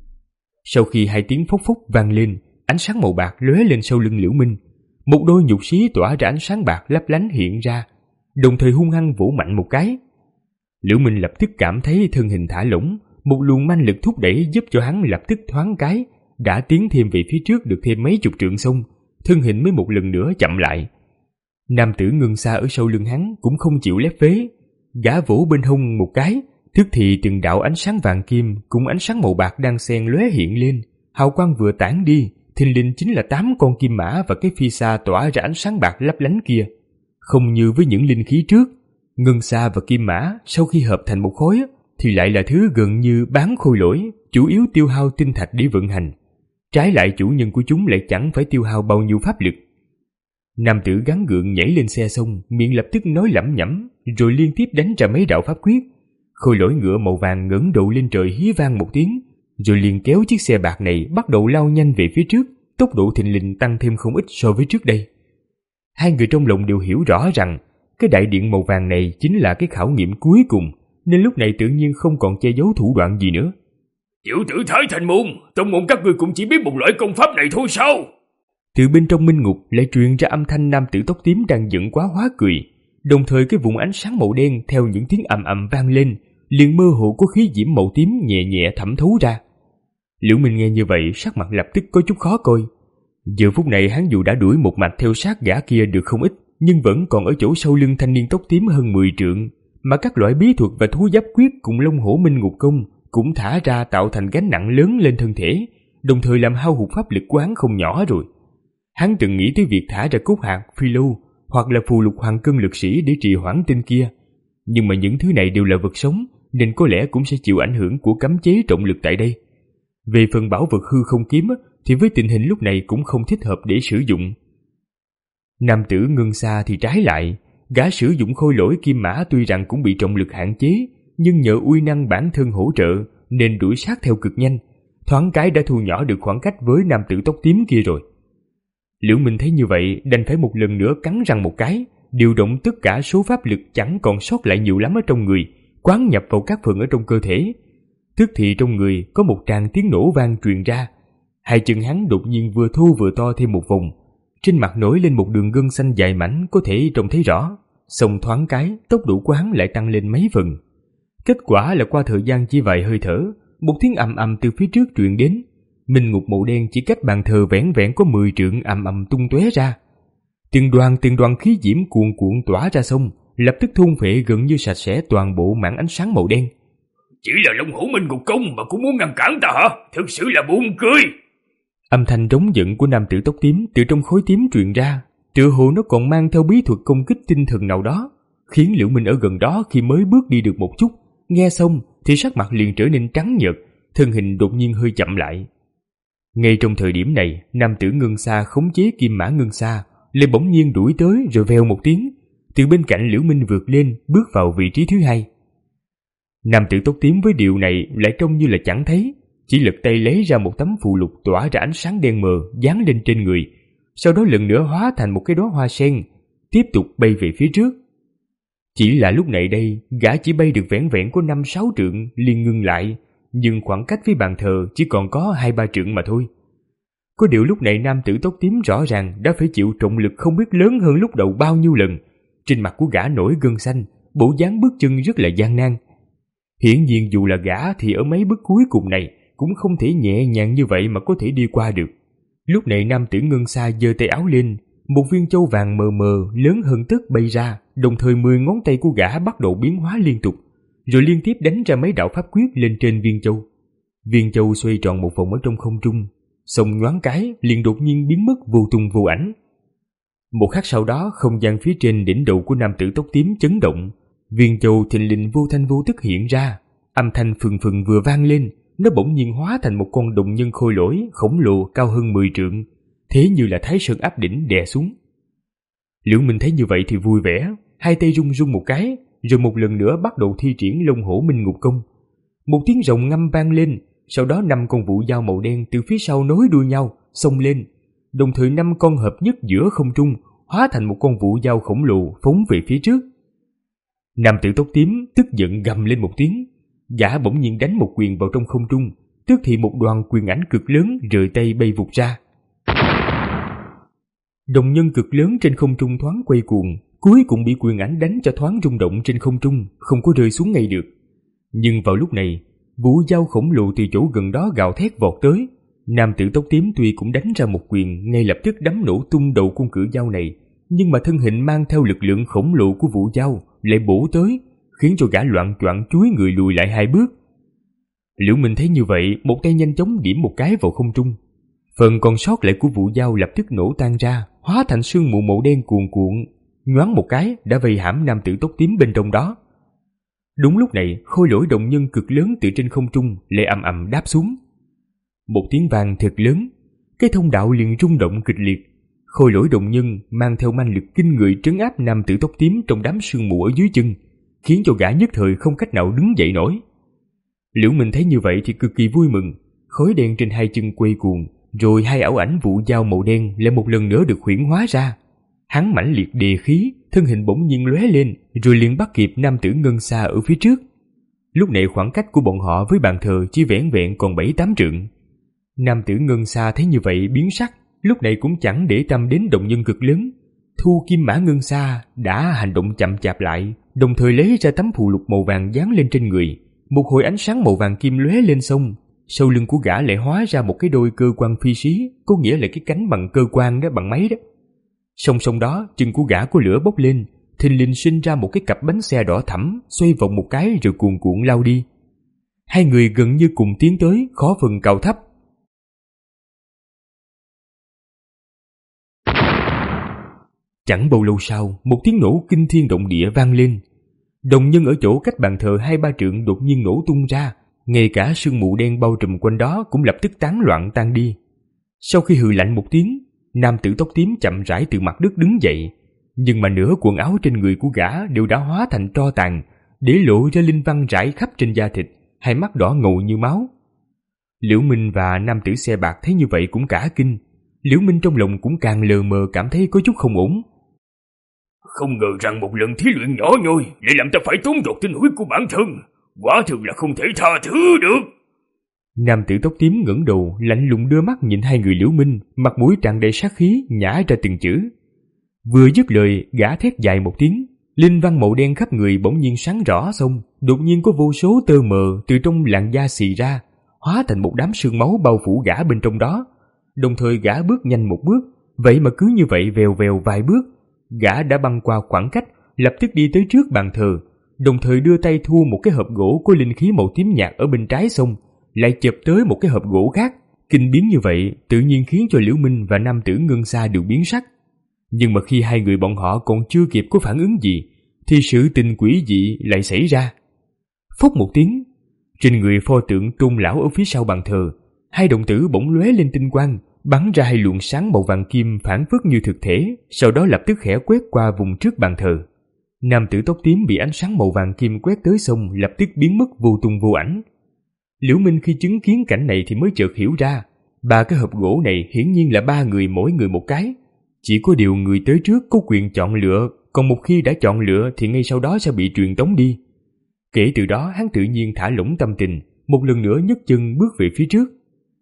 Sau khi hai tiếng phốc phốc vang lên, ánh sáng màu bạc lóe lên sau lưng Liễu Minh, một đôi nhục xí tỏa ra ánh sáng bạc lấp lánh hiện ra, đồng thời hung hăng vỗ mạnh một cái. Liễu Minh lập tức cảm thấy thân hình thả lỏng, một luồng manh lực thúc đẩy giúp cho hắn lập tức thoáng cái đã tiến thêm về phía trước được thêm mấy chục trượng sông, thân hình mới một lần nữa chậm lại. Nam tử Ngân Sa ở sau lưng hắn cũng không chịu lép vế, gã vỗ bên hông một cái, tức thì từng đạo ánh sáng vàng kim cùng ánh sáng màu bạc đang xen lóe hiện lên, hào quang vừa tản đi, thình lình chính là tám con kim mã và cái phi sa tỏa ra ánh sáng bạc lấp lánh kia. Không như với những linh khí trước, Ngân Sa và kim mã sau khi hợp thành một khối thì lại là thứ gần như bán khôi lỗi, chủ yếu tiêu hao tinh thạch để vận hành. Trái lại chủ nhân của chúng lại chẳng phải tiêu hao bao nhiêu pháp lực. Nam tử gắng gượng nhảy lên xe xong, miệng lập tức nói lẩm nhẩm, rồi liên tiếp đánh ra mấy đạo pháp quyết. Khôi lỗi ngựa màu vàng ngẩng đầu lên trời hí vang một tiếng, rồi liền kéo chiếc xe bạc này bắt đầu lao nhanh về phía trước, tốc độ thình lình tăng thêm không ít so với trước đây. Hai người trong lòng đều hiểu rõ rằng cái đại điện màu vàng này chính là cái khảo nghiệm cuối cùng, nên lúc này tự nhiên không còn che giấu thủ đoạn gì nữa. Tiểu tử Thái Thành Môn, trong môn các ngươi cũng chỉ biết một loại công pháp này thôi sao? Từ bên trong minh ngục lại truyền ra âm thanh nam tử tóc tím đang giận quá hóa cười, đồng thời cái vùng ánh sáng màu đen theo những tiếng ầm ầm vang lên, liền mơ hồ có khí diễm màu tím nhẹ nhẹ thẩm thấu ra. Liễu Minh nghe như vậy, sắc mặt lập tức có chút khó coi. Giờ phút này hắn dù đã đuổi một mạch theo sát gã kia được không ít, nhưng vẫn còn ở chỗ sau lưng thanh niên tóc tím hơn mười trượng, mà các loại bí thuật và thú giáp quyết cùng Long Hổ Minh Ngục Công cũng thả ra tạo thành gánh nặng lớn lên thân thể, đồng thời làm hao hụt pháp lực của hắn không nhỏ rồi. Hắn từng nghĩ tới việc thả ra cốt hạt, phi lưu hoặc là phù lục hoàng cân lực sĩ để trì hoãn tên kia, nhưng mà những thứ này đều là vật sống nên có lẽ cũng sẽ chịu ảnh hưởng của cấm chế trọng lực tại đây. Về phần bảo vật hư không kiếm thì với tình hình lúc này cũng không thích hợp để sử dụng. Nam tử Ngân Sa thì trái lại, gã sử dụng khôi lỗi kim mã tuy rằng cũng bị trọng lực hạn chế, nhưng nhờ uy năng bản thân hỗ trợ nên đuổi sát theo cực nhanh, thoáng cái đã thu nhỏ được khoảng cách với nam tử tóc tím kia rồi. Liễu Minh thấy như vậy đành phải một lần nữa cắn răng một cái, điều động tất cả số pháp lực chẳng còn sót lại nhiều lắm ở trong người, quán nhập vào các phần ở trong cơ thể. Tức thì trong người có một tràng tiếng nổ vang truyền ra, hai chân hắn đột nhiên vừa thu vừa to thêm một vòng, trên mặt nổi lên một đường gân xanh dài mảnh có thể trông thấy rõ, xong thoáng cái tốc độ của hắn lại tăng lên mấy phần. Kết quả là qua thời gian chỉ vài hơi thở, một tiếng ầm ầm từ phía trước truyền đến, minh ngục màu đen chỉ cách bàn thờ vẻn vẹn có mười trượng ầm ầm tung tóe ra. Từng đoàn từng đoàn khí diễm cuồn cuộn tỏa ra xong, lập tức thôn phệ gần như sạch sẽ toàn bộ mảng ánh sáng màu đen. Chỉ là Long Hổ Minh Ngục Công mà cũng muốn ngăn cản ta hả? Thực sự là buồn cười. Âm thanh trống giận của nam tử tóc tím từ trong khối tím truyền ra, tựa hồ nó còn mang theo bí thuật công kích tinh thần nào đó, khiến Liễu Minh ở gần đó khi mới bước đi được một chút, nghe xong thì sắc mặt liền trở nên trắng nhợt, thân hình đột nhiên hơi chậm lại. Ngay trong thời điểm này, nam tử Ngân Sa khống chế kim mã Ngân Sa lại bỗng nhiên đuổi tới, rồi vèo một tiếng, từ bên cạnh Liễu Minh vượt lên, bước vào vị trí thứ hai. Nam tử tóc tím với điều này lại trông như là chẳng thấy, chỉ lật tay lấy ra một tấm phù lục tỏa ra ánh sáng đen mờ dán lên trên người, sau đó lần nữa hóa thành một cái đóa hoa sen, tiếp tục bay về phía trước. Chỉ là lúc này đây, gã chỉ bay được vẻn vẹn có năm sáu trượng liền ngừng lại, nhưng khoảng cách với bàn thờ chỉ còn có hai ba trượng mà thôi. Có điều lúc này nam tử tóc tím rõ ràng đã phải chịu trọng lực không biết lớn hơn lúc đầu bao nhiêu lần, trên mặt của gã nổi gân xanh, bộ dáng bước chân rất là gian nan. Hiển nhiên dù là gã thì ở mấy bước cuối cùng này cũng không thể nhẹ nhàng như vậy mà có thể đi qua được. Lúc này nam tử Ngân Sa giơ tay áo lên, một viên châu vàng mờ mờ lớn hơn tấc bay ra, đồng thời mười ngón tay của gã bắt đầu biến hóa liên tục, rồi liên tiếp đánh ra mấy đạo pháp quyết lên trên viên châu. Viên châu xoay tròn một vòng ở trong không trung, xong nhoáng cái liền đột nhiên biến mất vô tung vô ảnh. Một khắc sau đó, không gian phía trên đỉnh đầu của nam tử tóc tím chấn động, viên châu thình lình vô thanh vô tức hiện ra, âm thanh phừng phừng vừa vang lên, nó bỗng nhiên hóa thành một con đồng nhân khôi lỗi khổng lồ cao hơn mười trượng, thế như là Thái Sơn áp đỉnh đè xuống. Liễu Minh thấy như vậy thì vui vẻ, hai tay rung rung một cái, rồi một lần nữa bắt đầu thi triển Long Hổ Minh Ngục Công. Một tiếng rồng ngâm vang lên, sau đó năm con vũ dao màu đen từ phía sau nối đuôi nhau xông lên, đồng thời năm con hợp nhất giữa không trung, hóa thành một con vũ dao khổng lồ phóng về phía trước. Nam tử tóc tím tức giận gầm lên một tiếng, gã bỗng nhiên đánh một quyền vào trong không trung, tức thì một đoàn quyền ảnh cực lớn rời tay bay vụt ra. Đồng nhân cực lớn trên không trung thoáng quay cuồng, cuối cùng bị quyền ảnh đánh cho thoáng rung động trên không trung, không có rơi xuống ngay được. Nhưng vào lúc này, vũ dao khổng lồ từ chỗ gần đó gào thét vọt tới. Nam tử tóc tím tuy cũng đánh ra một quyền, ngay lập tức đấm nổ tung đầu con cự dao này, nhưng mà thân hình mang theo lực lượng khổng lồ của vũ dao lại bổ tới, khiến cho gã loạng choạng chúi người lùi lại hai bước. Liễu Minh thấy như vậy, một tay nhanh chóng điểm một cái vào không trung. Phần còn sót lại của vũ dao lập tức nổ tan ra, hóa thành sương mù màu đen cuồn cuộn, nhoáng một cái đã vây hãm nam tử tóc tím bên trong đó. Đúng lúc này, khôi lỗi đồng nhân cực lớn từ trên không trung lại ầm ầm đáp xuống. Một tiếng vang thật lớn, cái thông đạo liền rung động kịch liệt. Khôi lỗi đồng nhân mang theo manh lực kinh người trấn áp nam tử tóc tím trong đám sương mù ở dưới chân, khiến cho gã nhất thời không cách nào đứng dậy nổi. Liễu Minh thấy như vậy thì cực kỳ vui mừng, khói đen trên hai chân quay cuồng, rồi hai ảo ảnh vũ dao màu đen lại một lần nữa được huyễn hóa ra. Hắn mãnh liệt đề khí, thân hình bỗng nhiên lóe lên, rồi liền bắt kịp nam tử Ngân Sa ở phía trước. Lúc này khoảng cách của bọn họ với bàn thờ chỉ vẻn vẹn còn bảy tám trượng. Nam tử Ngân Sa thấy như vậy biến sắc, lúc này cũng chẳng để tâm đến động nhân cực lớn. Thu Kim Mã Ngân Sa đã hành động chậm chạp lại, đồng thời lấy ra tấm phù lục màu vàng dán lên trên người. Một hồi ánh sáng màu vàng kim lóe lên xong, sau lưng của gã lại hóa ra một cái đôi cơ quan phi xí, có nghĩa là cái cánh bằng cơ quan đó, bằng máy đó. Song song đó, chân của gã có lửa bốc lên, thình lình sinh ra một cái cặp bánh xe đỏ thẫm, xoay vòng một cái rồi cuồn cuộn lao đi. Hai người gần như cùng tiến tới, khó phần cao thấp. Chẳng bao lâu sau, một tiếng nổ kinh thiên động địa vang lên. Đồng nhân ở chỗ cách bàn thờ hai ba trượng đột nhiên nổ tung ra, ngay cả sương mù đen bao trùm quanh đó cũng lập tức tán loạn tan đi. Sau khi hừ lạnh một tiếng, nam tử tóc tím chậm rãi từ mặt đất đứng dậy, nhưng mà nửa quần áo trên người của gã đều đã hóa thành tro tàn, để lộ ra linh văn rải khắp trên da thịt, hai mắt đỏ ngầu như máu. Liễu Minh và nam tử xe bạc thấy như vậy cũng cả kinh. Liễu Minh trong lòng cũng càng lờ mờ cảm thấy có chút không ổn. Không ngờ rằng một lần thí luyện nhỏ nhoi lại làm ta phải tốn dột tinh huyết của bản thân, quả thực là không thể tha thứ được. Nam tử tóc tím ngẩng đầu lạnh lùng đưa mắt nhìn hai người Liễu Minh, mặt mũi tràn đầy sát khí, nhả ra từng chữ. Vừa dứt lời, gã thét dài một tiếng, linh văn màu đen khắp người bỗng nhiên sáng rõ xong, đột nhiên có vô số tơ mờ từ trong làn da xì ra, hóa thành một đám sương máu bao phủ gã bên trong đó. Đồng thời gã bước nhanh một bước, vậy mà cứ như vậy vèo vèo vài bước, gã đã băng qua khoảng cách, lập tức đi tới trước bàn thờ, đồng thời đưa tay thu một cái hộp gỗ có linh khí màu tím nhạt ở bên trái xong, lại chụp tới một cái hộp gỗ khác. Kinh biến như vậy tự nhiên khiến cho Liễu Minh và nam tử Ngân Sa đều biến sắc. Nhưng mà khi hai người bọn họ còn chưa kịp có phản ứng gì, thì sự tình quỷ dị lại xảy ra. Phốc một tiếng, trên người pho tượng Tôn lão ở phía sau bàn thờ, hai đồng tử bỗng lóe lên tinh quang, bắn ra hai luồng sáng màu vàng kim phản phất như thực thể, sau đó lập tức khẽ quét qua vùng trước bàn thờ. Nam tử tóc tím bị ánh sáng màu vàng kim quét tới xong lập tức biến mất vô tung vô ảnh. Liễu Minh khi chứng kiến cảnh này thì mới chợt hiểu ra, ba cái hộp gỗ này hiển nhiên là ba người mỗi người một cái. Chỉ có điều người tới trước có quyền chọn lựa, còn một khi đã chọn lựa thì ngay sau đó sẽ bị truyền tống đi. Kể từ đó hắn tự nhiên thả lỏng tâm tình, một lần nữa nhấc chân bước về phía trước.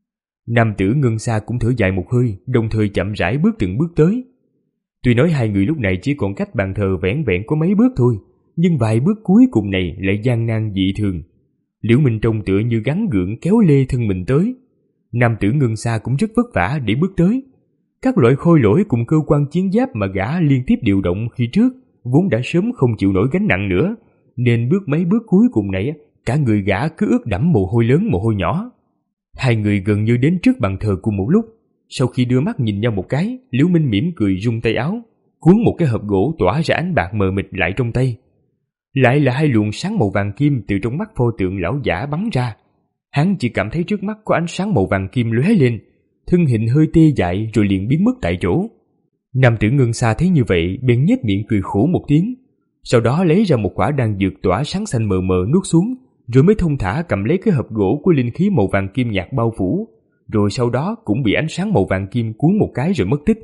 Nam tử Ngân Sa cũng thở dài một hơi, đồng thời chậm rãi bước từng bước tới. Tuy nói hai người lúc này chỉ còn cách bàn thờ vẻn vẹn có mấy bước thôi, nhưng vài bước cuối cùng này lại gian nan dị thường. Liễu Minh trông tựa như gắng gượng kéo lê thân mình tới. Nam tử Ngân Sa cũng rất vất vả để bước tới. Các loại khôi lỗi cùng cơ quan chiến giáp mà gã liên tiếp điều động khi trước vốn đã sớm không chịu nổi gánh nặng nữa, nên bước mấy bước cuối cùng này cả người gã cứ ướt đẫm mồ hôi lớn mồ hôi nhỏ. Hai người gần như đến trước bàn thờ cùng một lúc. Sau khi đưa mắt nhìn nhau một cái, Liễu Minh mỉm cười rung tay áo, cuốn một cái hộp gỗ tỏa ra ánh bạc mờ mịt lại trong tay. Lại là hai luồng sáng màu vàng kim từ trong mắt pho tượng lão giả bắn ra. Hắn chỉ cảm thấy trước mắt có ánh sáng màu vàng kim lóe lên, thân hình hơi tê dại rồi liền biến mất tại chỗ. Nam tử Ngân Sa thấy như vậy bèn nhếch miệng cười khổ một tiếng, sau đó lấy ra một quả đan dược tỏa sáng xanh mờ mờ nuốt xuống, rồi mới thông thả cầm lấy cái hộp gỗ của linh khí màu vàng kim nhạt bao phủ, rồi sau đó cũng bị ánh sáng màu vàng kim cuốn một cái rồi mất tích.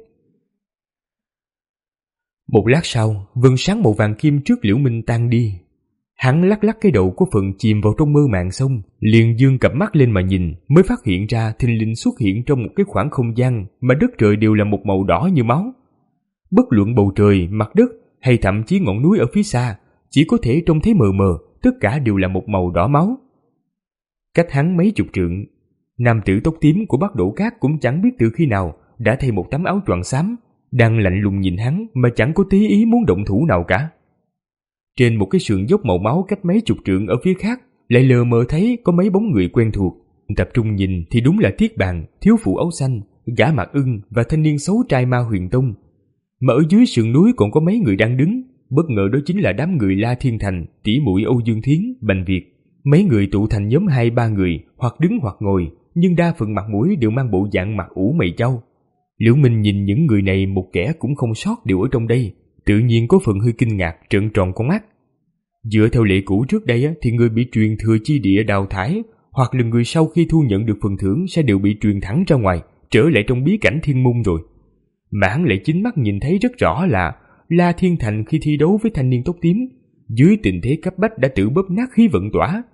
Một lát sau, vầng sáng màu vàng kim trước Liễu Minh tan đi. Hắn lắc lắc cái đầu của phần chìm vào trong mơ màng xong, liền dương cặp mắt lên mà nhìn, mới phát hiện ra thình lình xuất hiện trong một cái khoảng không gian mà đất trời đều là một màu đỏ như máu. Bất luận bầu trời, mặt đất hay thậm chí ngọn núi ở phía xa, chỉ có thể trông thấy mờ mờ, tất cả đều là một màu đỏ máu. Cách hắn mấy chục trượng, nam tử tóc tím của Bắc Đổ Cát cũng chẳng biết từ khi nào đã thay một tấm áo choàng xám, đang lạnh lùng nhìn hắn mà chẳng có tí ý muốn động thủ nào cả. Trên một cái sườn dốc màu máu cách mấy chục trượng ở phía khác, lại lờ mờ thấy có mấy bóng người quen thuộc. Tập trung nhìn thì đúng là Thiết Bàn, thiếu phụ áo xanh, gã Mạc Ưng và thanh niên xấu trai Ma Huyền Tông. Mà ở dưới sườn núi còn có mấy người đang đứng, bất ngờ đó chính là đám người La Thiên Thành, tỷ muội Âu Dương Thiến, Bành Việt. Mấy người tụ thành nhóm hai ba người, hoặc đứng hoặc ngồi, nhưng đa phần mặt mũi đều mang bộ dạng mặt ủ mày chau. Liễu Minh nhìn những người này một kẻ cũng không sót đều ở trong đây, tự nhiên có phần hơi kinh ngạc, trợn tròn con mắt. Dựa theo lệ cũ trước đây thì người bị truyền thừa chi địa đào thải, hoặc là người sau khi thu nhận được phần thưởng sẽ đều bị truyền thẳng ra ngoài, trở lại trong bí cảnh thiên môn rồi. Mà hắn lại chính mắt nhìn thấy rất rõ là La Thiên Thành khi thi đấu với thanh niên tóc tím, dưới tình thế cấp bách đã tự bóp nát khí vận tỏa,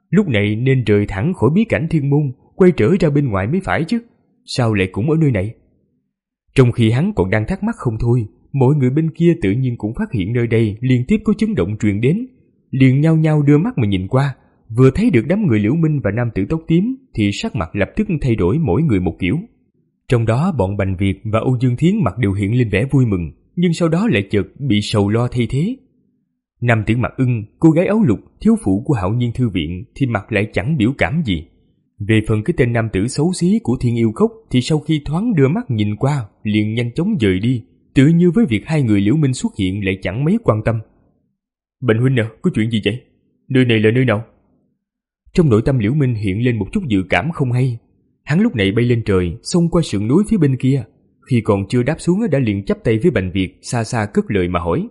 Lúc này nên rời thẳng khỏi bí cảnh thiên môn, quay trở ra bên ngoài mới phải chứ. Sao lại cũng ở nơi này? Trong khi hắn còn đang thắc mắc không thôi, mọi người bên kia tự nhiên cũng phát hiện nơi đây liên tiếp có chấn động truyền đến, liền nhao nhao đưa mắt mà nhìn qua. Vừa thấy được đám người Liễu Minh và nam tử tóc tím thì sắc mặt lập tức thay đổi mỗi người một kiểu. Trong đó bọn Bành Việt và Âu Dương Thiến mặt đều hiện lên vẻ vui mừng, nhưng sau đó lại chợt bị sầu lo thay thế. Nam tử Mặc Ưng, cô gái áo lục, thiếu phụ của Hạo Nhiên Thư Viện thì mặt lại chẳng biểu cảm gì. Về phần cái tên nam tử xấu xí của Thiên Yêu Cốc thì sau khi thoáng đưa mắt nhìn qua liền nhanh chóng dời đi, tự như với việc hai người Liễu Minh xuất hiện lại chẳng mấy quan tâm. Bành huynh à, có chuyện gì vậy? Nơi này là nơi nào? Trong nội tâm Liễu Minh hiện lên một chút dự cảm không hay. Hắn lúc này bay lên trời, xông qua sườn núi phía bên kia. Khi còn chưa đáp xuống đã liền chắp tay với Bành Việt, xa xa cất lời mà hỏi.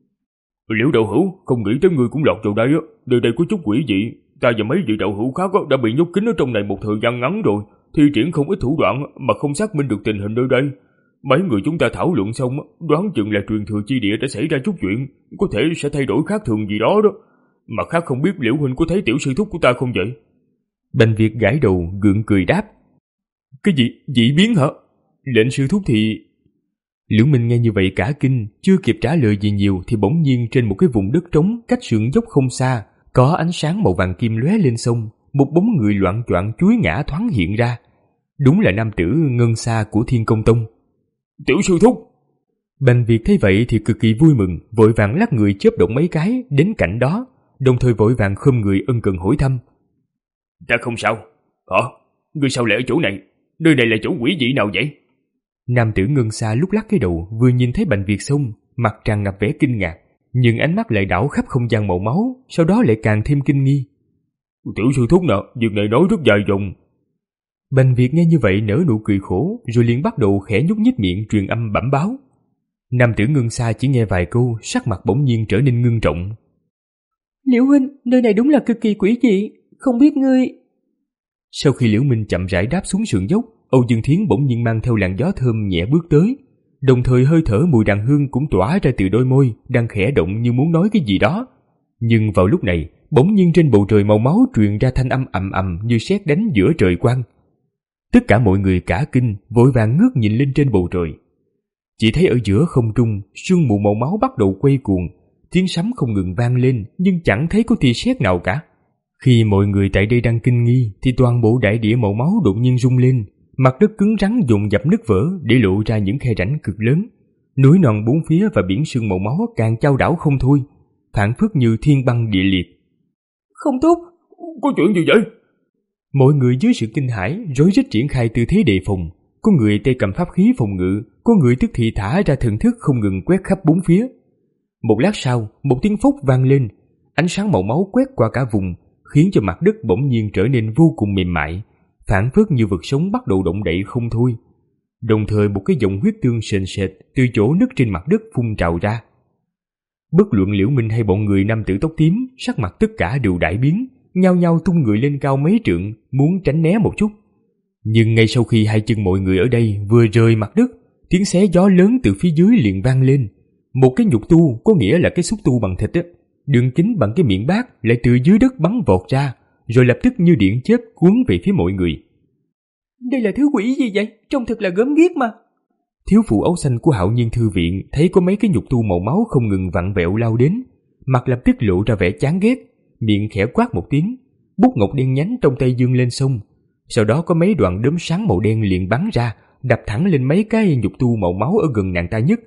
Liễu đạo hữu, không nghĩ tới người cũng lọt vào đây á. Nơi đây có chút quỷ dị. Ta và mấy vị đạo hữu khác đã bị nhốt kín ở trong này một thời gian ngắn rồi, thi triển không ít thủ đoạn mà không xác minh được tình hình nơi đây. Mấy người chúng ta thảo luận xong, đoán chừng là truyền thừa chi địa đã xảy ra chút chuyện, có thể sẽ thay đổi khác thường gì đó đó. Mà khác không biết Liễu huynh có thấy tiểu sư thúc của ta không vậy? Bành Việt gãi đầu gượng cười đáp. Cái gì? Dị biến hả? Lệnh sư thúc thì... Liễu Minh nghe như vậy cả kinh, chưa kịp trả lời gì nhiều thì bỗng nhiên trên một cái vùng đất trống cách sườn dốc không xa, có ánh sáng màu vàng kim lóe lên sông, một bóng người loạng choạng chuối ngã thoáng hiện ra. Đúng là nam tử Ngân Sa của Thiên Công Tông. Tiểu sư thúc! Bành Việt thấy vậy thì cực kỳ vui mừng, vội vàng lắc người chớp động mấy cái đến cạnh đó, đồng thời vội vàng khom người ân cần hỏi thăm. Ta không sao. Hả? Ngươi sao lại ở chỗ này? Nơi này là chỗ quỷ dị nào vậy? Nam tử Ngân Sa lúc lắc cái đầu, vừa nhìn thấy Bành Việt xông, mặt tràn ngập vẻ kinh ngạc, nhưng ánh mắt lại đảo khắp không gian màu máu, sau đó lại càng thêm kinh nghi. Tiểu sư thúc nè, việc này nói rất dài dòng. Bành Việt nghe như vậy nở nụ cười khổ, rồi liền bắt đầu khẽ nhúc nhích miệng truyền âm bẩm báo. Nam tử Ngân Sa chỉ nghe vài câu, sắc mặt bỗng nhiên trở nên ngưng trọng. Liễu huynh, nơi này đúng là cực kỳ quỷ dị, không biết ngươi... Sau khi Liễu Minh chậm rãi đáp xuống sườn dốc, Âu Dương Thiến bỗng nhiên mang theo làn gió thơm nhẹ bước tới, đồng thời hơi thở mùi đàn hương cũng tỏa ra từ đôi môi, đang khẽ động như muốn nói cái gì đó. Nhưng vào lúc này, bỗng nhiên trên bầu trời màu máu truyền ra thanh âm ầm ầm như sét đánh giữa trời quang. Tất cả mọi người cả kinh, vội vàng ngước nhìn lên trên bầu trời. Chỉ thấy ở giữa không trung, sương mù màu máu bắt đầu quay cuồng, tiếng sấm không ngừng vang lên, nhưng chẳng thấy có tia sét nào cả. Khi mọi người tại đây đang kinh nghi, thì toàn bộ đại địa màu máu đột nhiên rung lên, mặt đất cứng rắn dồn dập nứt vỡ để lộ ra những khe rãnh cực lớn. Núi non bốn phía và biển sương màu máu càng chao đảo không thôi, phảng phất như thiên băng địa liệt. Không tốt, có chuyện gì vậy? Mọi người dưới sự kinh hãi rối rít triển khai tư thế đề phòng. Có người tay cầm pháp khí phòng ngự, có người tức thì thả ra thần thức không ngừng quét khắp bốn phía. Một lát sau, một tiếng phốc vang lên, ánh sáng màu máu quét qua cả vùng, khiến cho mặt đất bỗng nhiên trở nên vô cùng mềm mại, phảng phất như vật sống bắt đầu động đậy không thôi. Đồng thời một cái dòng huyết tương sền sệt từ chỗ nứt trên mặt đất phun trào ra. Bất luận Liễu Minh hay bọn người nam tử tóc tím, sắc mặt tất cả đều đại biến, nhao nhao tung người lên cao mấy trượng, muốn tránh né một chút. Nhưng ngay sau khi hai chân mọi người ở đây vừa rời mặt đất, tiếng xé gió lớn từ phía dưới liền vang lên. Một cái nhục tu, có nghĩa là cái xúc tu bằng thịt á, đường kính bằng cái miệng bát, lại từ dưới đất bắn vọt ra, rồi lập tức như điện chớp cuốn về phía mọi người. Đây là thứ quỷ gì vậy? Trông thật là gớm ghiếc mà. Thiếu phụ áo xanh của Hạo Nhiên Thư Viện thấy có mấy cái nhục tu màu máu không ngừng vặn vẹo lao đến, mặt lập tức lộ ra vẻ chán ghét, miệng khẽ quát một tiếng, bút ngọc đen nhánh trong tay giương lên sông. Sau đó có mấy đoạn đốm sáng màu đen liền bắn ra, đập thẳng lên mấy cái nhục tu màu máu ở gần nàng ta nhất.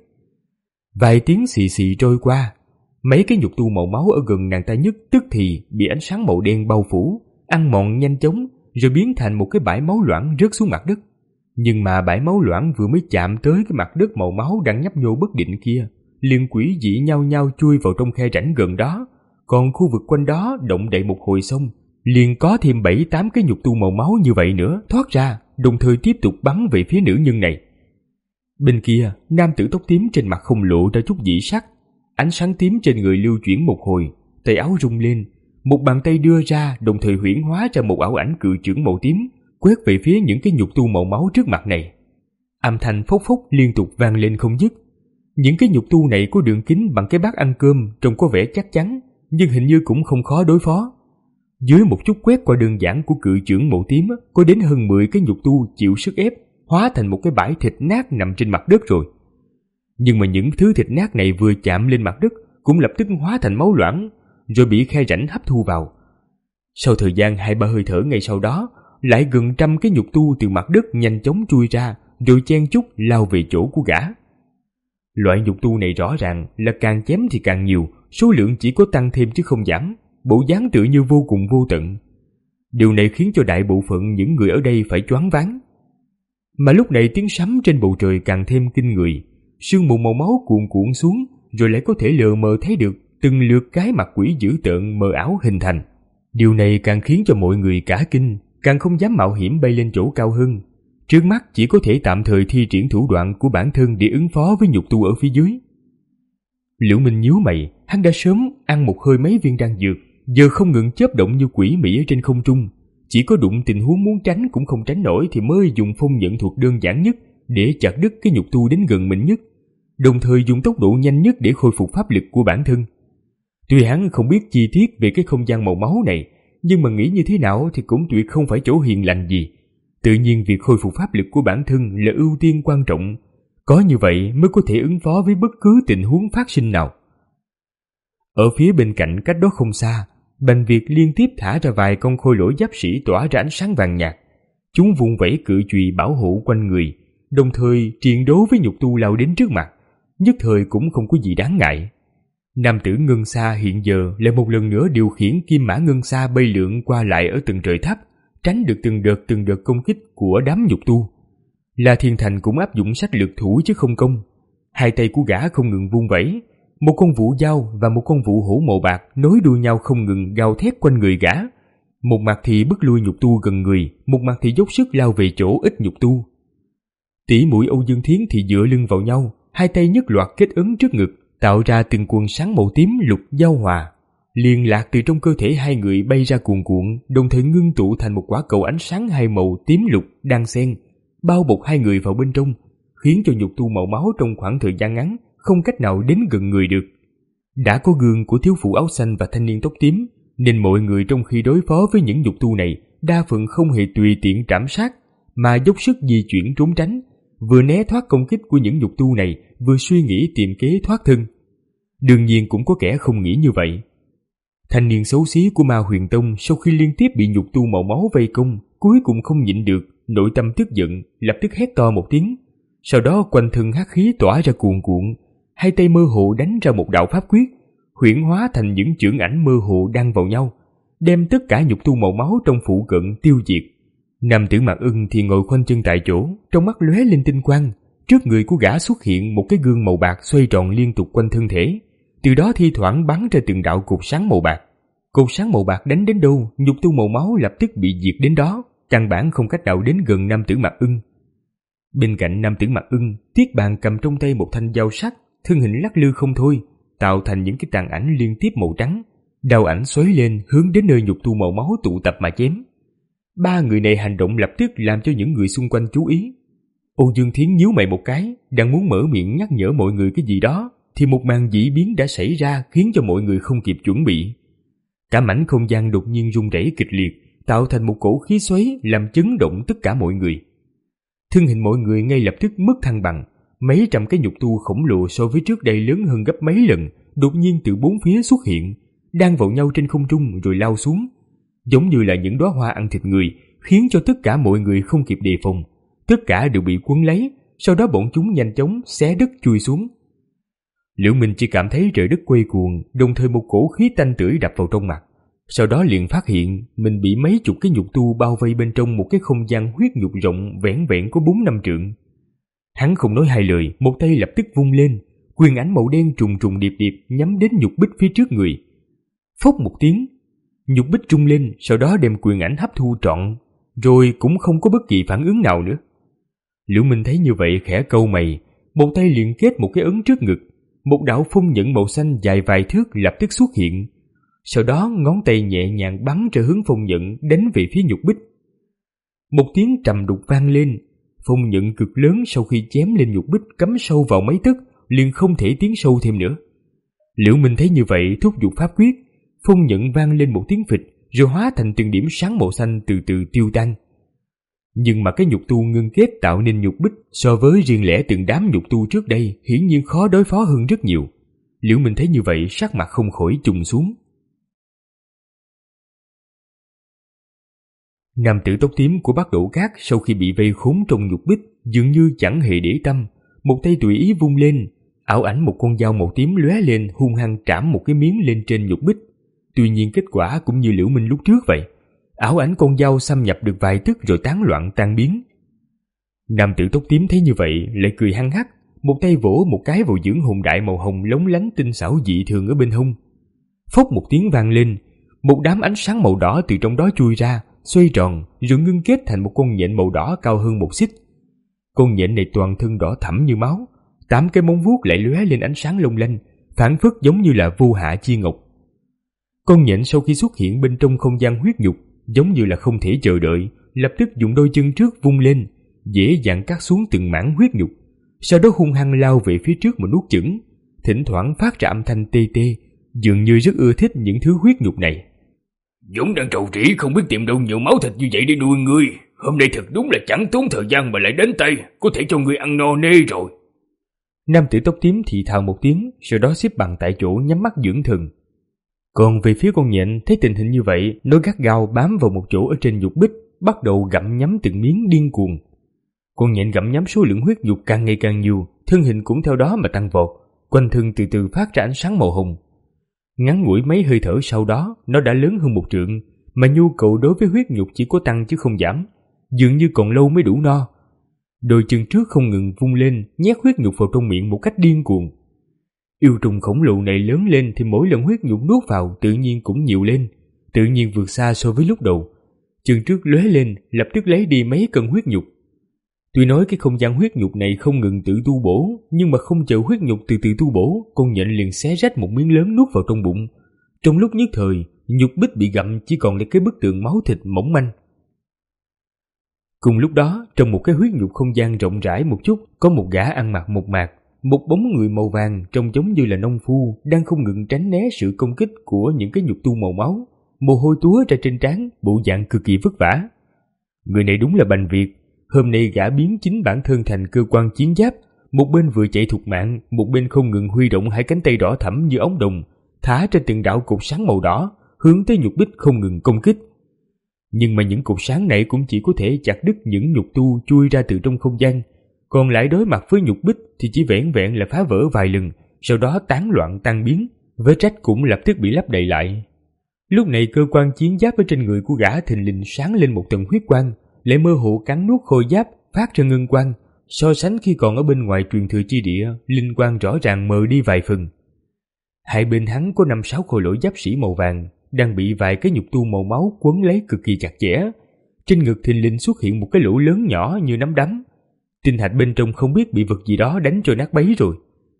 Vài tiếng xì xì trôi qua, mấy cái nhục tu màu máu ở gần nàng ta nhất tức thì bị ánh sáng màu đen bao phủ, ăn mòn nhanh chóng, rồi biến thành một cái bãi máu loãng rớt xuống mặt đất. Nhưng mà bãi máu loãng vừa mới chạm tới cái mặt đất màu máu đang nhấp nhô bất định kia, liền quỷ dị nhao nhao chui vào trong khe rãnh gần đó. Còn khu vực quanh đó động đậy một hồi xong, liền có thêm bảy tám cái nhục tu màu máu như vậy nữa thoát ra, đồng thời tiếp tục bắn về phía nữ nhân này. Bên kia, nam tử tóc tím trên mặt không lộ ra chút dị sắc, ánh sáng tím trên người lưu chuyển một hồi, tay áo rung lên, một bàn tay đưa ra, đồng thời huyễn hóa ra một ảo ảnh cự chưởng màu tím, quét về phía những cái nhục tu màu máu trước mặt này. Âm thanh phốc phốc liên tục vang lên không dứt. Những cái nhục tu này có đường kính bằng cái bát ăn cơm, trông có vẻ chắc chắn, nhưng hình như cũng không khó đối phó. Dưới một chút quét qua đơn giản của cự trưởng mộ tím có đến hơn mười cái nhục tu chịu sức ép hóa thành một cái bãi thịt nát nằm trên mặt đất rồi. Nhưng mà những thứ thịt nát này vừa chạm lên mặt đất cũng lập tức hóa thành máu loãng, rồi bị khe rãnh hấp thu vào. Sau thời gian hai ba hơi thở ngay sau đó, lại gần trăm cái nhục tu từ mặt đất nhanh chóng chui ra, rồi chen chúc lao về chỗ của gã. Loại nhục tu này rõ ràng là càng chém thì càng nhiều, số lượng chỉ có tăng thêm chứ không giảm, bộ dáng tựa như vô cùng vô tận. Điều này khiến cho đại bộ phận những người ở đây phải choáng váng. Mà lúc này tiếng sấm trên bầu trời càng thêm kinh người, sương mù màu máu cuồn cuộn xuống, rồi lại có thể lờ mờ thấy được từng lượt cái mặt quỷ dữ tợn mờ ảo hình thành. Điều này càng khiến cho mọi người cả kinh, càng không dám mạo hiểm bay lên chỗ cao hơn. Trước mắt chỉ có thể tạm thời thi triển thủ đoạn của bản thân để ứng phó với nhục tu ở phía dưới. Liễu Minh nhíu mày, hắn đã sớm ăn một hơi mấy viên đan dược, giờ không ngừng chớp động như quỷ mị ở trên không trung. Chỉ có đụng tình huống muốn tránh cũng không tránh nổi thì mới dùng phong nhận thuật đơn giản nhất để chặt đứt cái nhục tu đến gần mình nhất, đồng thời dùng tốc độ nhanh nhất để khôi phục pháp lực của bản thân. Tuy hắn không biết chi tiết về cái không gian màu máu này, nhưng mà nghĩ như thế nào thì cũng tuyệt không phải chỗ hiền lành gì. Tự nhiên việc khôi phục pháp lực của bản thân là ưu tiên quan trọng, có như vậy mới có thể ứng phó với bất cứ tình huống phát sinh nào. Ở phía bên cạnh cách đó không xa, Bành Việt liên tiếp thả ra vài con khôi lỗi giáp sĩ tỏa ra ánh sáng vàng nhạt. Chúng vung vẩy cự chùy bảo hộ quanh người, đồng thời triền đố với nhục tu lao đến trước mặt, nhất thời cũng không có gì đáng ngại. Nam tử Ngân Sa hiện giờ lại một lần nữa điều khiển kim mã Ngân Sa bay lượn qua lại ở tầng trời thấp, tránh được từng đợt từng đợt công kích của đám nhục tu. La Thiên Thành cũng áp dụng sách lược thủ chứ không công. Hai tay của gã không ngừng vung vẩy, một con vũ dao và một con vũ hổ màu bạc nối đuôi nhau không ngừng gào thét quanh người gã. Một mặt thì bức lui nhục tu gần người, một mặt thì dốc sức lao về chỗ ít nhục tu. Tỷ muội Âu Dương Thiến thì dựa lưng vào nhau, hai tay nhất loạt kết ấn trước ngực, tạo ra từng quần sáng màu tím lục giao hòa. Liên lạc từ trong cơ thể hai người bay ra cuồn cuộn, đồng thời ngưng tụ thành một quả cầu ánh sáng hai màu tím lục đang xen, bao bọc hai người vào bên trong, khiến cho nhục tu màu máu trong khoảng thời gian ngắn không cách nào đến gần người được. Đã có gương của thiếu phụ áo xanh và thanh niên tóc tím, nên mọi người trong khi đối phó với những nhục tu này đa phần không hề tùy tiện trảm sát, mà dốc sức di chuyển trốn tránh, vừa né thoát công kích của những nhục tu này, vừa suy nghĩ tìm kế thoát thân. Đương nhiên cũng có kẻ không nghĩ như vậy. Thanh niên xấu xí của Ma Huyền Tông sau khi liên tiếp bị nhục tu màu máu vây công, cuối cùng không nhịn được, nội tâm tức giận, lập tức hét to một tiếng. Sau đó quanh thân hắc khí tỏa ra cuồn cuộn, hai tay mơ hồ đánh ra một đạo pháp quyết, huyễn hóa thành những chưởng ảnh mơ hồ đan vào nhau, đem tất cả nhục tu màu máu trong phụ cận tiêu diệt. Nam tử Mạc Ưng thì ngồi khoanh chân tại chỗ, trong mắt lóe lên tinh quang. Trước người của gã xuất hiện một cái gương màu bạc xoay tròn liên tục quanh thân thể, từ đó thi thoảng bắn ra từng đạo cột sáng màu bạc. Cột sáng màu bạc đánh đến đâu, nhục tu màu máu lập tức bị diệt đến đó, căn bản không cách nào đến gần nam tử Mạc Ưng. Bên cạnh nam tử Mạc Ưng, Tiết Bàn cầm trong tay một thanh dao sắc, thân hình lắc lư không thôi, tạo thành những cái tàn ảnh liên tiếp màu trắng. Đao ảnh xoáy lên hướng đến nơi nhục tu màu máu tụ tập mà chém. Ba người này hành động lập tức làm cho những người xung quanh chú ý. Âu Dương Thiến nhíu mày một cái, đang muốn mở miệng nhắc nhở mọi người cái gì đó, thì một màn dị biến đã xảy ra khiến cho mọi người không kịp chuẩn bị. Cả mảnh không gian đột nhiên rung rẩy kịch liệt, tạo thành một cổ khí xoáy làm chấn động tất cả mọi người. Thân hình mọi người ngay lập tức mất thăng bằng, mấy trăm cái nhục tu khổng lồ so với trước đây lớn hơn gấp mấy lần, đột nhiên từ bốn phía xuất hiện, đan vào nhau trên không trung rồi lao xuống, giống như là những đóa hoa ăn thịt người, khiến cho tất cả mọi người không kịp đề phòng, tất cả đều bị cuốn lấy, sau đó bọn chúng nhanh chóng xé đất chui xuống. Liễu Minh chỉ cảm thấy trời đất quay cuồng, đồng thời một cổ khí tanh tưởi đập vào trong mặt, sau đó liền phát hiện mình bị mấy chục cái nhục tu bao vây bên trong một cái không gian huyết nhục rộng vẻn vẹn có bốn năm trượng. Hắn không nói hai lời, một tay lập tức vung lên, quyền ảnh màu đen trùng trùng điệp điệp nhắm đến nhục bích phía trước người. Phốc một tiếng, nhục bích trung lên, sau đó đem quyền ảnh hấp thu trọn, rồi cũng không có bất kỳ phản ứng nào nữa. Liễu Minh thấy như vậy khẽ cau mày, một tay liền kết một cái ấn trước ngực, một đạo phong nhận màu xanh dài vài thước lập tức xuất hiện. Sau đó ngón tay nhẹ nhàng bắn ra hướng phong nhận đánh về phía nhục bích. Một tiếng trầm đục vang lên, phong nhận cực lớn sau khi chém lên nhục bích cắm sâu vào mấy tấc, liền không thể tiến sâu thêm nữa. Liễu Minh thấy như vậy thúc giục pháp quyết, phong nhận vang lên một tiếng phịch, rồi hóa thành từng điểm sáng màu xanh từ từ tiêu tan. Nhưng mà cái nhục tu ngưng kết tạo nên nhục bích so với riêng lẻ từng đám nhục tu trước đây hiển nhiên khó đối phó hơn rất nhiều. Liễu Minh thấy như vậy, sắc mặt không khỏi trùng xuống. Nam tử tóc tím của Bắc Đỗ Cát sau khi bị vây khốn trong nhục bích dường như chẳng hề để tâm, một tay tùy ý vung lên, ảo ảnh một con dao màu tím lóe lên, hung hăng trảm một cái miếng lên trên nhục bích. Tuy nhiên kết quả cũng như Liễu Minh lúc trước vậy, ảo ảnh con dao xâm nhập được vài tức rồi tán loạn tan biến. Nam tử tóc tím thấy như vậy lại cười hăng hắc, một tay vỗ một cái vào dưỡng hồn đại màu hồng lóng lánh tinh xảo dị thường ở bên hông. Phốc một tiếng vang lên, một đám ánh sáng màu đỏ từ trong đó chui ra, xoay tròn rồi ngưng kết thành một con nhện màu đỏ cao hơn một xích. Con nhện này toàn thân đỏ thẫm như máu, tám cái móng vuốt lại lóe lên ánh sáng long lanh, phảng phất giống như là vô hạ chi ngọc. Con nhện sau khi xuất hiện bên trong không gian huyết nhục, giống như là không thể chờ đợi, lập tức dùng đôi chân trước vung lên, dễ dàng cắt xuống từng mảng huyết nhục, sau đó hung hăng lao về phía trước mà nuốt chửng, thỉnh thoảng phát ra âm thanh tê tê, dường như rất ưa thích những thứ huyết nhục này. Dũng đang trầu trĩ không biết tìm đâu nhiều máu thịt như vậy để nuôi ngươi, hôm nay thật đúng là chẳng tốn thời gian mà lại đến tay, có thể cho ngươi ăn no nê rồi. Nam tử tóc tím thì thào một tiếng, sau đó xếp bằng tại chỗ nhắm mắt dưỡng thần. Còn về phía con nhện thấy tình hình như vậy, nó gắt gao bám vào một chỗ ở trên nhục bích, bắt đầu gặm nhấm từng miếng điên cuồng. Con nhện gặm nhấm số lượng huyết nhục càng ngày càng nhiều, thân hình cũng theo đó mà tăng vọt, quanh thân từ từ phát ra ánh sáng màu hồng. Ngắn ngủi mấy hơi thở sau đó, nó đã lớn hơn một trượng, mà nhu cầu đối với huyết nhục chỉ có tăng chứ không giảm, dường như còn lâu mới đủ no. Đôi chân trước không ngừng vung lên, nhét huyết nhục vào trong miệng một cách điên cuồng. Yêu trùng khổng lồ này lớn lên thì mỗi lần huyết nhục nuốt vào tự nhiên cũng nhiều lên, tự nhiên vượt xa so với lúc đầu. Chân trước lóe lên, lập tức lấy đi mấy cân huyết nhục. Tuy nói cái không gian huyết nhục này không ngừng tự tu bổ, nhưng mà không chờ huyết nhục từ từ tu bổ, con nhện liền xé rách một miếng lớn nuốt vào trong bụng. Trong lúc nhất thời, nhục bích bị gặm chỉ còn lại cái bức tượng máu thịt mỏng manh. Cùng lúc đó, trong một cái huyết nhục không gian rộng rãi một chút, có một gã ăn mặc mộc mạc, một bóng người màu vàng trông giống như là nông phu đang không ngừng tránh né sự công kích của những cái nhục tu màu máu, mồ hôi túa ra trên trán, bộ dạng cực kỳ vất vả. Người này đúng là Bành Việt. Hôm nay gã biến chính bản thân thành cơ quan chiến giáp, một bên vừa chạy thục mạng, một bên không ngừng huy động hai cánh tay đỏ thẫm như ống đồng, thả trên từng đạo cột sáng màu đỏ, hướng tới nhục bích không ngừng công kích. Nhưng mà những cột sáng này cũng chỉ có thể chặt đứt những nhục tu chui ra từ trong không gian, còn lại đối mặt với nhục bích thì chỉ vẻn vẹn là phá vỡ vài lần, sau đó tán loạn tan biến, vết rách cũng lập tức bị lấp đầy lại. Lúc này cơ quan chiến giáp ở trên người của gã thình lình sáng lên một tầng huyết quang, lại mơ hồ cắn nuốt khôi giáp, phát ra ngân quang. So sánh khi còn ở bên ngoài truyền thừa chi địa, linh quang rõ ràng mờ đi vài phần. Hai bên hắn có năm sáu khôi lỗi giáp sĩ màu vàng, đang bị vài cái nhục tu màu máu quấn lấy cực kỳ chặt chẽ. Trên ngực thình lình xuất hiện một cái lỗ lớn nhỏ như nắm đấm. Tinh hạch bên trong không biết bị vật gì đó đánh cho nát bấy rồi.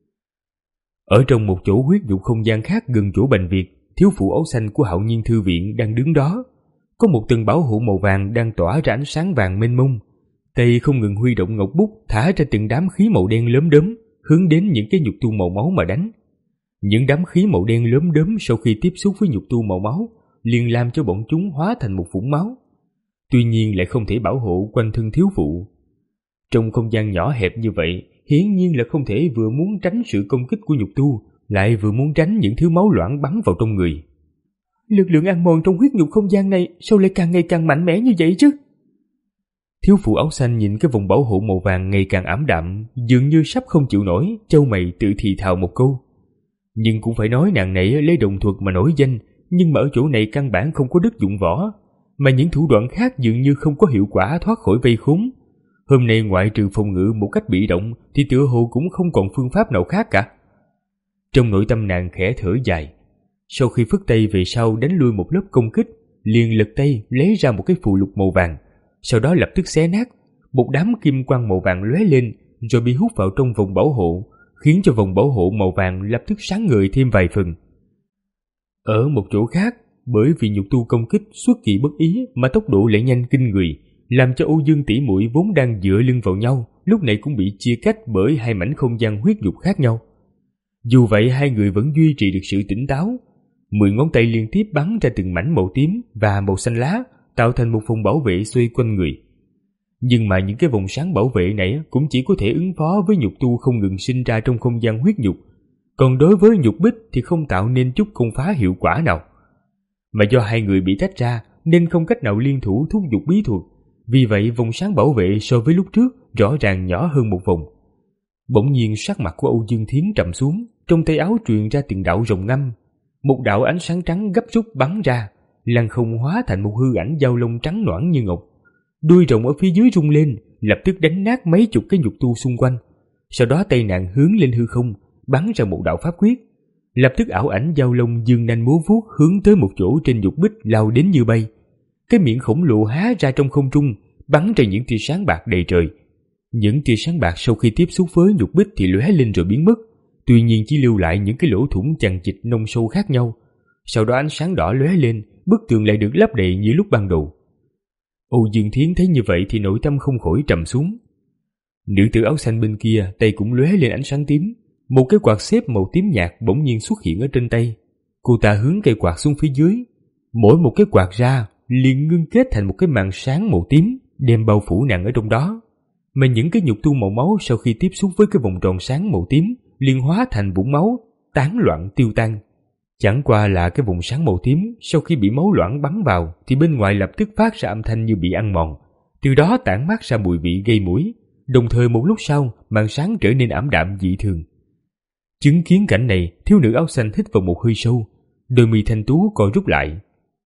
Ở trong một chỗ huyết nhục không gian khác gần chỗ Bành Việt, thiếu phụ áo xanh của Hạo Nhiên Thư Viện đang đứng đó. Có một tầng bảo hộ màu vàng đang tỏa ra ánh sáng vàng mênh mông. Tay không ngừng huy động ngọc bút, thả ra từng đám khí màu đen lốm đốm, hướng đến những cái nhục tu màu máu mà đánh. Những đám khí màu đen lốm đốm sau khi tiếp xúc với nhục tu màu máu, liền làm cho bọn chúng hóa thành một vũng máu. Tuy nhiên lại không thể bảo hộ quanh thân thiếu phụ. Trong không gian nhỏ hẹp như vậy, hiển nhiên là không thể vừa muốn tránh sự công kích của nhục tu, lại vừa muốn tránh những thứ máu loãng bắn vào trong người. Lực lượng ăn mòn trong huyết nhục không gian này sao lại càng ngày càng mạnh mẽ như vậy chứ? Thiếu phụ áo xanh nhìn cái vòng bảo hộ màu vàng ngày càng ảm đạm, dường như sắp không chịu nổi, chau mày tự thì thào một câu. Nhưng cũng phải nói nàng này lấy đồng thuật mà nổi danh, nhưng mà ở chỗ này căn bản không có đức dụng võ, mà những thủ đoạn khác dường như không có hiệu quả thoát khỏi vây khốn. Hôm nay ngoại trừ phòng ngự một cách bị động thì tựa hồ cũng không còn phương pháp nào khác cả. Trong nội tâm nàng khẽ thở dài. Sau khi phất tay về sau đánh lui một lớp công kích, liền lật tay lấy ra một cái phù lục màu vàng, sau đó lập tức xé nát, một đám kim quang màu vàng lóe lên rồi bị hút vào trong vòng bảo hộ, khiến cho vòng bảo hộ màu vàng lập tức sáng ngời thêm vài phần. Ở một chỗ khác, bởi vì nhục tu công kích xuất kỳ bất ý mà tốc độ lại nhanh kinh người, làm cho Âu Dương tỷ muội vốn đang dựa lưng vào nhau, lúc này cũng bị chia cách bởi hai mảnh không gian huyết nhục khác nhau. Dù vậy hai người vẫn duy trì được sự tỉnh táo. Mười ngón tay liên tiếp bắn ra từng mảnh màu tím và màu xanh lá, tạo thành một vòng bảo vệ xoay quanh người. Nhưng mà những cái vòng sáng bảo vệ này cũng chỉ có thể ứng phó với nhục tu không ngừng sinh ra trong không gian huyết nhục, còn đối với nhục bích thì không tạo nên chút công phá hiệu quả nào. Mà do hai người bị tách ra nên không cách nào liên thủ thúc giục bí thuật, vì vậy vòng sáng bảo vệ so với lúc trước rõ ràng nhỏ hơn một vòng. Bỗng nhiên sắc mặt của Âu Dương Thiến trầm xuống, trong tay áo truyền ra từng đạo rồng ngâm. Một đạo ánh sáng trắng gấp rút bắn ra, lăng không hóa thành một hư ảnh dao lông trắng nõn như ngọc. Đuôi rồng ở phía dưới rung lên, lập tức đánh nát mấy chục cái nhục tu xung quanh. Sau đó tay nàng hướng lên hư không, bắn ra một đạo pháp quyết. Lập tức ảo ảnh dao lông dương nanh múa vuốt hướng tới một chỗ trên nhục bích lao đến như bay. Cái miệng khổng lồ há ra trong không trung, bắn ra những tia sáng bạc đầy trời. Những tia sáng bạc sau khi tiếp xúc với nhục bích thì lóe lên rồi biến mất, tuy nhiên chỉ lưu lại những cái lỗ thủng chằng chịt nông sâu khác nhau. Sau đó ánh sáng đỏ lóe lên, bức tường lại được lấp đầy như lúc ban đầu. Âu Dương Thiến thấy như vậy thì nội tâm không khỏi trầm xuống. Nữ tử áo xanh bên kia tay cũng lóe lên ánh sáng tím, một cái quạt xếp màu tím nhạt bỗng nhiên xuất hiện ở trên tay. Cô ta hướng cây quạt xuống phía dưới, mỗi một cái quạt ra liền ngưng kết thành một cái màn sáng màu tím, đem bao phủ nàng ở trong đó. Mà những cái nhục tu màu máu sau khi tiếp xúc với cái vòng tròn sáng màu tím liền hóa thành vũng máu, tán loạn tiêu tan. Chẳng qua là cái vùng sáng màu tím sau khi bị máu loãng bắn vào thì bên ngoài lập tức phát ra âm thanh như bị ăn mòn, từ đó tản mát ra mùi vị gây mũi. Đồng thời một lúc sau, màn sáng trở nên ảm đạm dị thường. Chứng kiến cảnh này, thiếu nữ áo xanh hít vào một hơi sâu, đôi mi thanh tú co rút lại.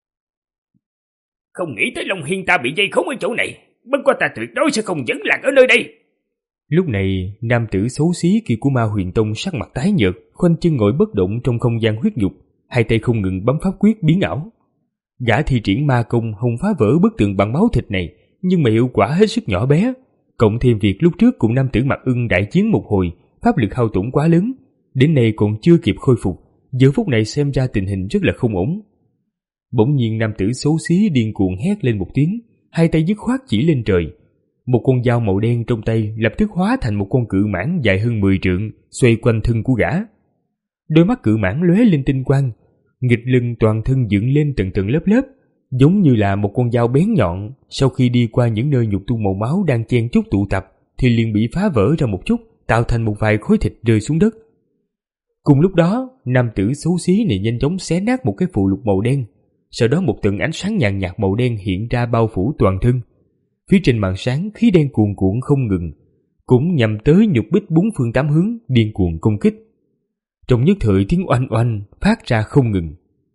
Không nghĩ tới Long Hiên ta bị dây khốn ở chỗ này, bất quá ta tuyệt đối sẽ không dẫn lạc ở nơi đây. Lúc này, nam tử xấu xí kia của Ma Huyền Tông sắc mặt tái nhợt, khoanh chân ngồi bất động trong không gian huyết nhục, hai tay không ngừng bấm pháp quyết biến ảo. Gã thi triển ma công hòng phá vỡ bức tường bằng máu thịt này, nhưng mà hiệu quả hết sức nhỏ bé. Cộng thêm việc lúc trước cùng nam tử Mặc Ưng đại chiến một hồi, pháp lực hao tổn quá lớn, đến nay còn chưa kịp khôi phục, giờ phút này xem ra tình hình rất là không ổn. Bỗng nhiên nam tử xấu xí điên cuồng hét lên một tiếng, hai tay dứt khoát chỉ lên trời. Một con dao màu đen trong tay lập tức hóa thành một con cự mãng dài hơn mười trượng, xoay quanh thân của gã. Đôi mắt cự mãng lóe lên tinh quang, nghịch lưng toàn thân dựng lên tầng tầng lớp lớp, giống như là một con dao bén nhọn. Sau khi đi qua những nơi nhục tu màu máu đang chen chúc tụ tập thì liền bị phá vỡ ra một chút, tạo thành một vài khối thịt rơi xuống đất. Cùng lúc đó, nam tử xấu xí này nhanh chóng xé nát một cái phụ lục màu đen, sau đó một tầng ánh sáng nhàn nhạt màu đen hiện ra bao phủ toàn thân. Phía trên màn sáng khí đen cuồn cuộn không ngừng, cũng nhằm tới nhục bích bốn phương tám hướng điên cuồng công kích. Trong nhất thời tiếng oanh oanh phát ra không ngừng.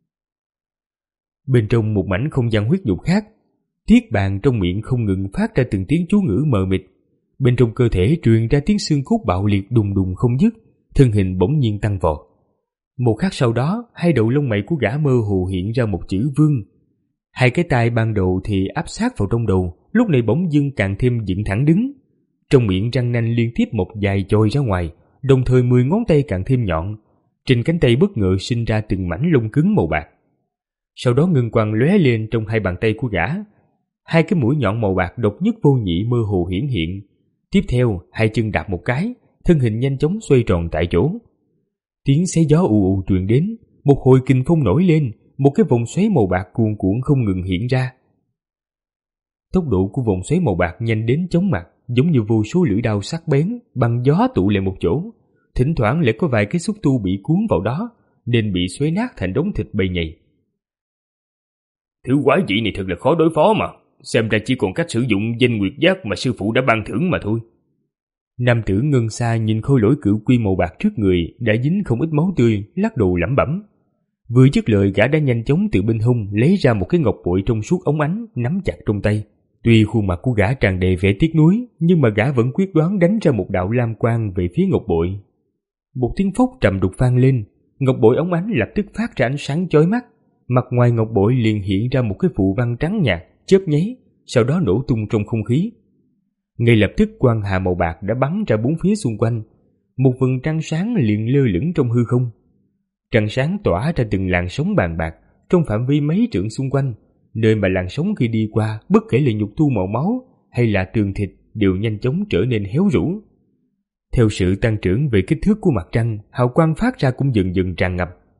Bên trong một mảnh không gian huyết nhục khác, Tiết Bàn trong miệng không ngừng phát ra từng tiếng chú ngữ mờ mịt. Bên trong cơ thể truyền ra tiếng xương cốt bạo liệt đùng đùng không dứt, thân hình bỗng nhiên tăng vọt. Một khắc sau đó, hai đầu lông mày của gã mơ hồ hiện ra một chữ Vương. Hai cái tai ban đầu thì áp sát vào trong đầu, lúc này bỗng dưng càng thêm dựng thẳng đứng. Trong miệng răng nanh liên tiếp một dài chồi ra ngoài, đồng thời mười ngón tay càng thêm nhọn. Trên cánh tay bất ngờ sinh ra từng mảnh lông cứng màu bạc. Sau đó ngân quang lóe lên trong hai bàn tay của gã. Hai cái mũi nhọn màu bạc độc nhất vô nhị mơ hồ hiển hiện. Tiếp theo, hai chân đạp một cái, thân hình nhanh chóng xoay tròn tại chỗ. Tiếng xé gió ù ù truyền đến, một hồi kình phong nổi lên, một cái vòng xoáy màu bạc cuồn cuộn không ngừng hiện ra. Tốc độ của vòng xoáy màu bạc nhanh đến chóng mặt, giống như vô số lưỡi đao sắc bén bằng gió tụ lại một chỗ. Thỉnh thoảng lại có vài cái xúc tu bị cuốn vào đó, nên bị xoáy nát thành đống thịt bầy nhầy. Thứ quái dị này thật là khó đối phó mà, xem ra chỉ còn cách sử dụng danh nguyệt giác mà sư phụ đã ban thưởng mà thôi. Nam tử ngân xa nhìn khôi lỗi cửu quy màu bạc trước người đã dính không ít máu tươi, lắc đầu lẩm bẩm. Vừa dứt lời, gã đã nhanh chóng từ bên hông lấy ra một cái ngọc bội trong suốt óng ánh, nắm chặt trong tay. Tuy khuôn mặt của gã tràn đầy vẻ tiếc nuối, nhưng mà gã vẫn quyết đoán đánh ra một đạo lam quang về phía ngọc bội. Một tiếng phốc trầm đục vang lên, ngọc bội óng ánh lập tức phát ra ánh sáng chói mắt. Mặt ngoài ngọc bội liền hiện ra một cái phù văn trắng nhạt, chớp nháy, sau đó nổ tung trong không khí. Ngay lập tức quang hà màu bạc đã bắn ra bốn phía xung quanh, một vầng trăng sáng liền lơ lửng trong hư không. Trăng sáng tỏa ra từng làn sóng bàn bạc trong phạm vi mấy trượng xung quanh, nơi mà làn sóng khi đi qua, bất kể là nhục tu màu máu hay là tường thịt đều nhanh chóng trở nên héo rũ. Theo sự tăng trưởng về kích thước của mặt trăng, hào quang phát ra cũng dần dần tràn ngập,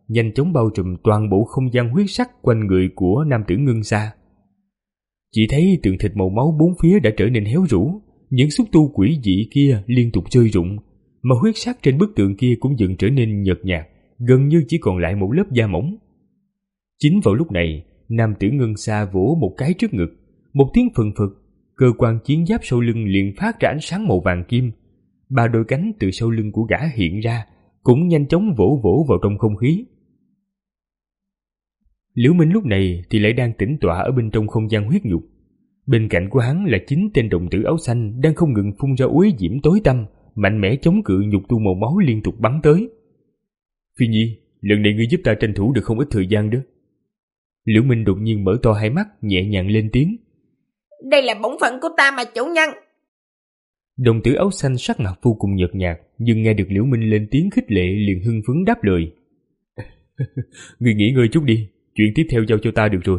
nhanh chóng bao trùm toàn bộ không gian huyết sắc quanh người của nam tử Ngân Sa. Chỉ thấy tượng thịt màu máu bốn phía đã trở nên héo rũ, những xúc tu quỷ dị kia liên tục rơi rụng, mà huyết sắc trên bức tượng kia cũng dần trở nên nhợt nhạt, gần như chỉ còn lại một lớp da mỏng. Chính vào lúc này, nam tử Ngân Sa vỗ một cái trước ngực, một tiếng phừng phực, cơ quan chiến giáp sau lưng liền phát ra ánh sáng màu vàng kim. Ba đôi cánh từ sau lưng của gã hiện ra, cũng nhanh chóng vỗ vỗ vào trong không khí. Liễu Minh lúc này thì lại đang tĩnh tọa ở bên trong không gian huyết nhục. Bên cạnh của hắn là chín tên đồng tử áo xanh đang không ngừng phun ra uế diễm tối tăm, mạnh mẽ chống cự nhục tu màu máu liên tục bắn tới. Phi Nhi, lần này ngươi giúp ta tranh thủ được không ít thời gian đó. Liễu Minh đột nhiên mở to hai mắt, nhẹ nhàng lên tiếng. Đây là bổn phận của ta mà chủ nhân. Đồng tử áo xanh sắc mặt vô cùng nhợt nhạt, nhưng nghe được Liễu Minh lên tiếng khích lệ liền hưng phấn đáp lời. Ngươi nghỉ ngơi chút đi, chuyện tiếp theo giao cho ta được rồi.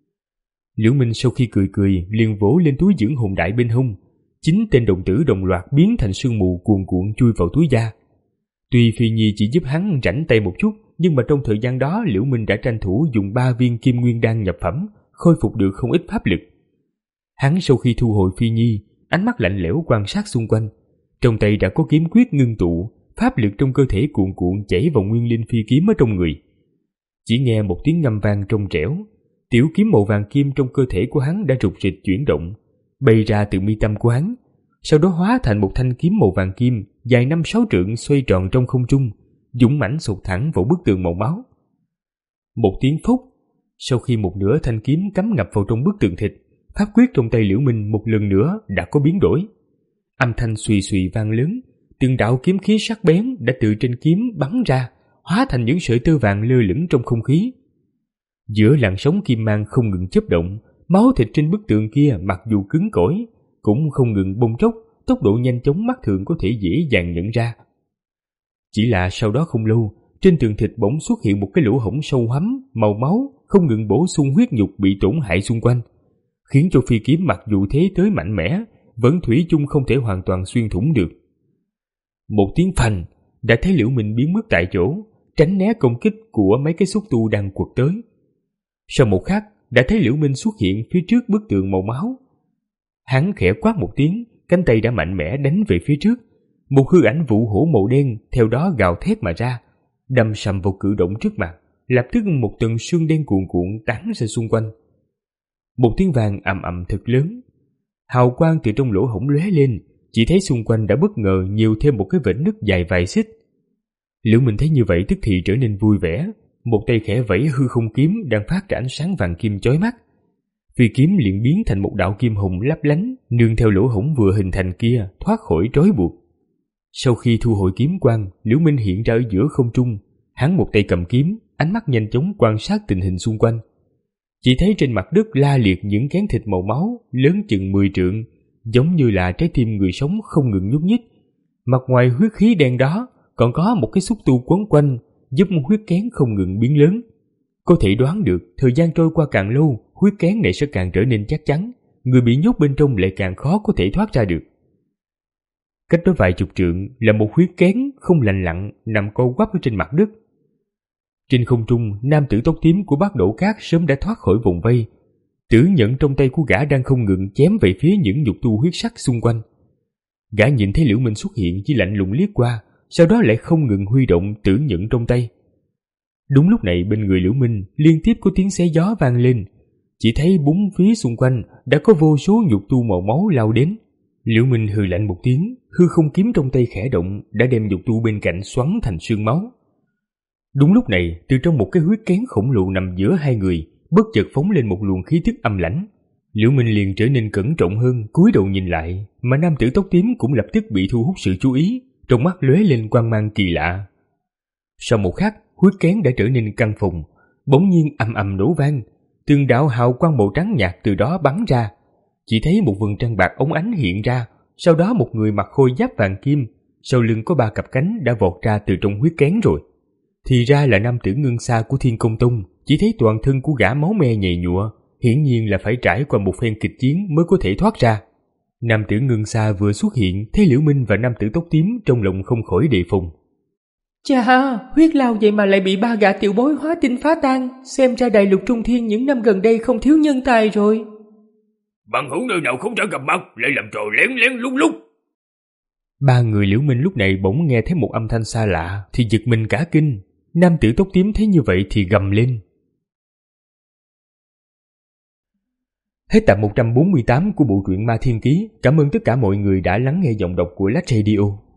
Liễu Minh sau khi cười cười liền vỗ lên túi dưỡng hồn đại bên hông. Chín tên đồng tử đồng loạt biến thành sương mù cuồn cuộn chui vào túi da. Tuy Phi Nhi chỉ giúp hắn rảnh tay một chút, nhưng mà trong thời gian đó Liễu Minh đã tranh thủ dùng ba viên kim nguyên đan nhập phẩm, khôi phục được không ít pháp lực. Hắn sau khi thu hồi Phi Nhi, ánh mắt lạnh lẽo quan sát xung quanh, trong tay đã có kiếm quyết ngưng tụ, pháp lực trong cơ thể cuồn cuộn chảy vào nguyên linh phi kiếm ở trong người. Chỉ nghe một tiếng ngâm vang trong trẻo, tiểu kiếm màu vàng kim trong cơ thể của hắn đã rục rịch chuyển động, bay ra từ mi tâm của hắn, sau đó hóa thành một thanh kiếm màu vàng kim dài năm sáu trượng xoay tròn trong không trung, dũng mãnh sụt thẳng vào bức tường màu máu. Một tiếng phốc, sau khi một nửa thanh kiếm cắm ngập vào trong bức tường thịt, pháp quyết trong tay Liễu Minh một lần nữa đã có biến đổi. Âm thanh suy suy vang lớn, từng đạo kiếm khí sắc bén đã từ trên kiếm bắn ra, hóa thành những sợi tơ vàng lơ lửng trong không khí. Giữa làn sóng kim mang không ngừng chớp động, máu thịt trên bức tường kia mặc dù cứng cỏi cũng không ngừng bong tróc, tốc độ nhanh chóng mắt thường có thể dễ dàng nhận ra. Chỉ là sau đó không lâu, trên tường thịt bỗng xuất hiện một cái lỗ hổng sâu hoắm màu máu, không ngừng bổ sung huyết nhục bị tổn hại xung quanh, khiến cho phi kiếm mặc dù thế tới mạnh mẽ vẫn thủy chung không thể hoàn toàn xuyên thủng được. Một tiếng phành đã thấy Liễu Minh biến mất tại chỗ, tránh né công kích của mấy cái xúc tu đang quật tới. Sau một khắc đã thấy Liễu Minh xuất hiện phía trước bức tường màu máu. Hắn khẽ quát một tiếng, cánh tay đã mạnh mẽ đánh về phía trước. Một hư ảnh vũ hổ màu đen theo đó gào thét mà ra, đâm sầm vào cự động trước mặt. Lập tức một tầng sương đen cuồn cuộn tán ra xung quanh. Một tiếng vang ầm ầm thật lớn, hào quang từ trong lỗ hổng lóe lên, chỉ thấy xung quanh đã bất ngờ nhiều thêm một cái vết nứt dài vài xích. Liễu Minh thấy như vậy tức thì trở nên vui vẻ, một tay khẽ vẫy hư không kiếm đang phát ra ánh sáng vàng kim chói mắt. Phi kiếm liền biến thành một đạo kim hồng lấp lánh, nương theo lỗ hổng vừa hình thành kia thoát khỏi trói buộc. Sau khi thu hồi kiếm quang, Liễu Minh hiện ra ở giữa không trung, hắn một tay cầm kiếm, ánh mắt nhanh chóng quan sát tình hình xung quanh. Chỉ thấy trên mặt đất la liệt những kén thịt màu máu lớn chừng mười trượng, giống như là trái tim người sống không ngừng nhúc nhích. Mặt ngoài huyết khí đen đó còn có một cái xúc tu quấn quanh, giúp huyết kén không ngừng biến lớn. Có thể đoán được thời gian trôi qua càng lâu, huyết kén này sẽ càng trở nên chắc chắn, người bị nhốt bên trong lại càng khó có thể thoát ra được. Cách đó vài chục trượng là một huyết kén không lành lặn nằm co quắp ở trên mặt đất. Trên không trung, nam tử tóc tím của Bát Đổ Cát sớm đã thoát khỏi vòng vây. Tử nhận trong tay của gã đang không ngừng chém về phía những nhục tu huyết sắc xung quanh. Gã nhìn thấy Liễu Minh xuất hiện chỉ lạnh lùng liếc qua, sau đó lại không ngừng huy động tử nhận trong tay. Đúng lúc này bên người Liễu Minh liên tiếp có tiếng xé gió vang lên, chỉ thấy bốn phía xung quanh đã có vô số nhục tu màu máu lao đến. Liễu Minh hừ lạnh một tiếng, hư không kiếm trong tay khẽ động đã đem nhục tu bên cạnh xoắn thành sương máu. Đúng lúc này, từ trong một cái huyết kén khổng lồ nằm giữa hai người, bất chợt phóng lên một luồng khí tức âm lãnh. Liễu Minh liền trở nên cẩn trọng hơn, cúi đầu nhìn lại, mà nam tử tóc tím cũng lập tức bị thu hút sự chú ý, trong mắt lóe lên quang mang kỳ lạ. Sau một khắc, huyết kén đã trở nên căng phồng, bỗng nhiên ầm ầm nổ vang, từng đạo hào quang màu trắng nhạt từ đó bắn ra. Chỉ thấy một vầng trăng bạc óng ánh hiện ra, sau đó một người mặc khôi giáp vàng kim, sau lưng có ba cặp cánh đã vọt ra từ trong huyết kén rồi. Thì ra là nam tử Ngân Sa của Thiên Công Tông. Chỉ thấy toàn thân của gã máu me nhầy nhụa, hiển nhiên là phải trải qua một phen kịch chiến mới có thể thoát ra. Nam tử Ngân Sa vừa xuất hiện, thấy Liễu Minh và nam tử tóc tím trong lòng không khỏi đề phòng. Chà, huyết lao vậy mà lại bị ba gã tiểu bối hóa tinh phá tan. Xem ra đại lục Trung Thiên những năm gần đây không thiếu nhân tài rồi. Bằng hữu nơi nào không trả gặp mặt lại làm trò lén lén lút lút. Ba người Liễu Minh lúc này bỗng nghe thấy một âm thanh xa lạ thì giật mình cả kinh. Nam tử tóc tím thấy như vậy thì gầm lên. Hết tập một trăm bốn mươi tám của bộ truyện Ma Thiên Ký. Cảm ơn tất cả mọi người đã lắng nghe giọng đọc của Lách Radio.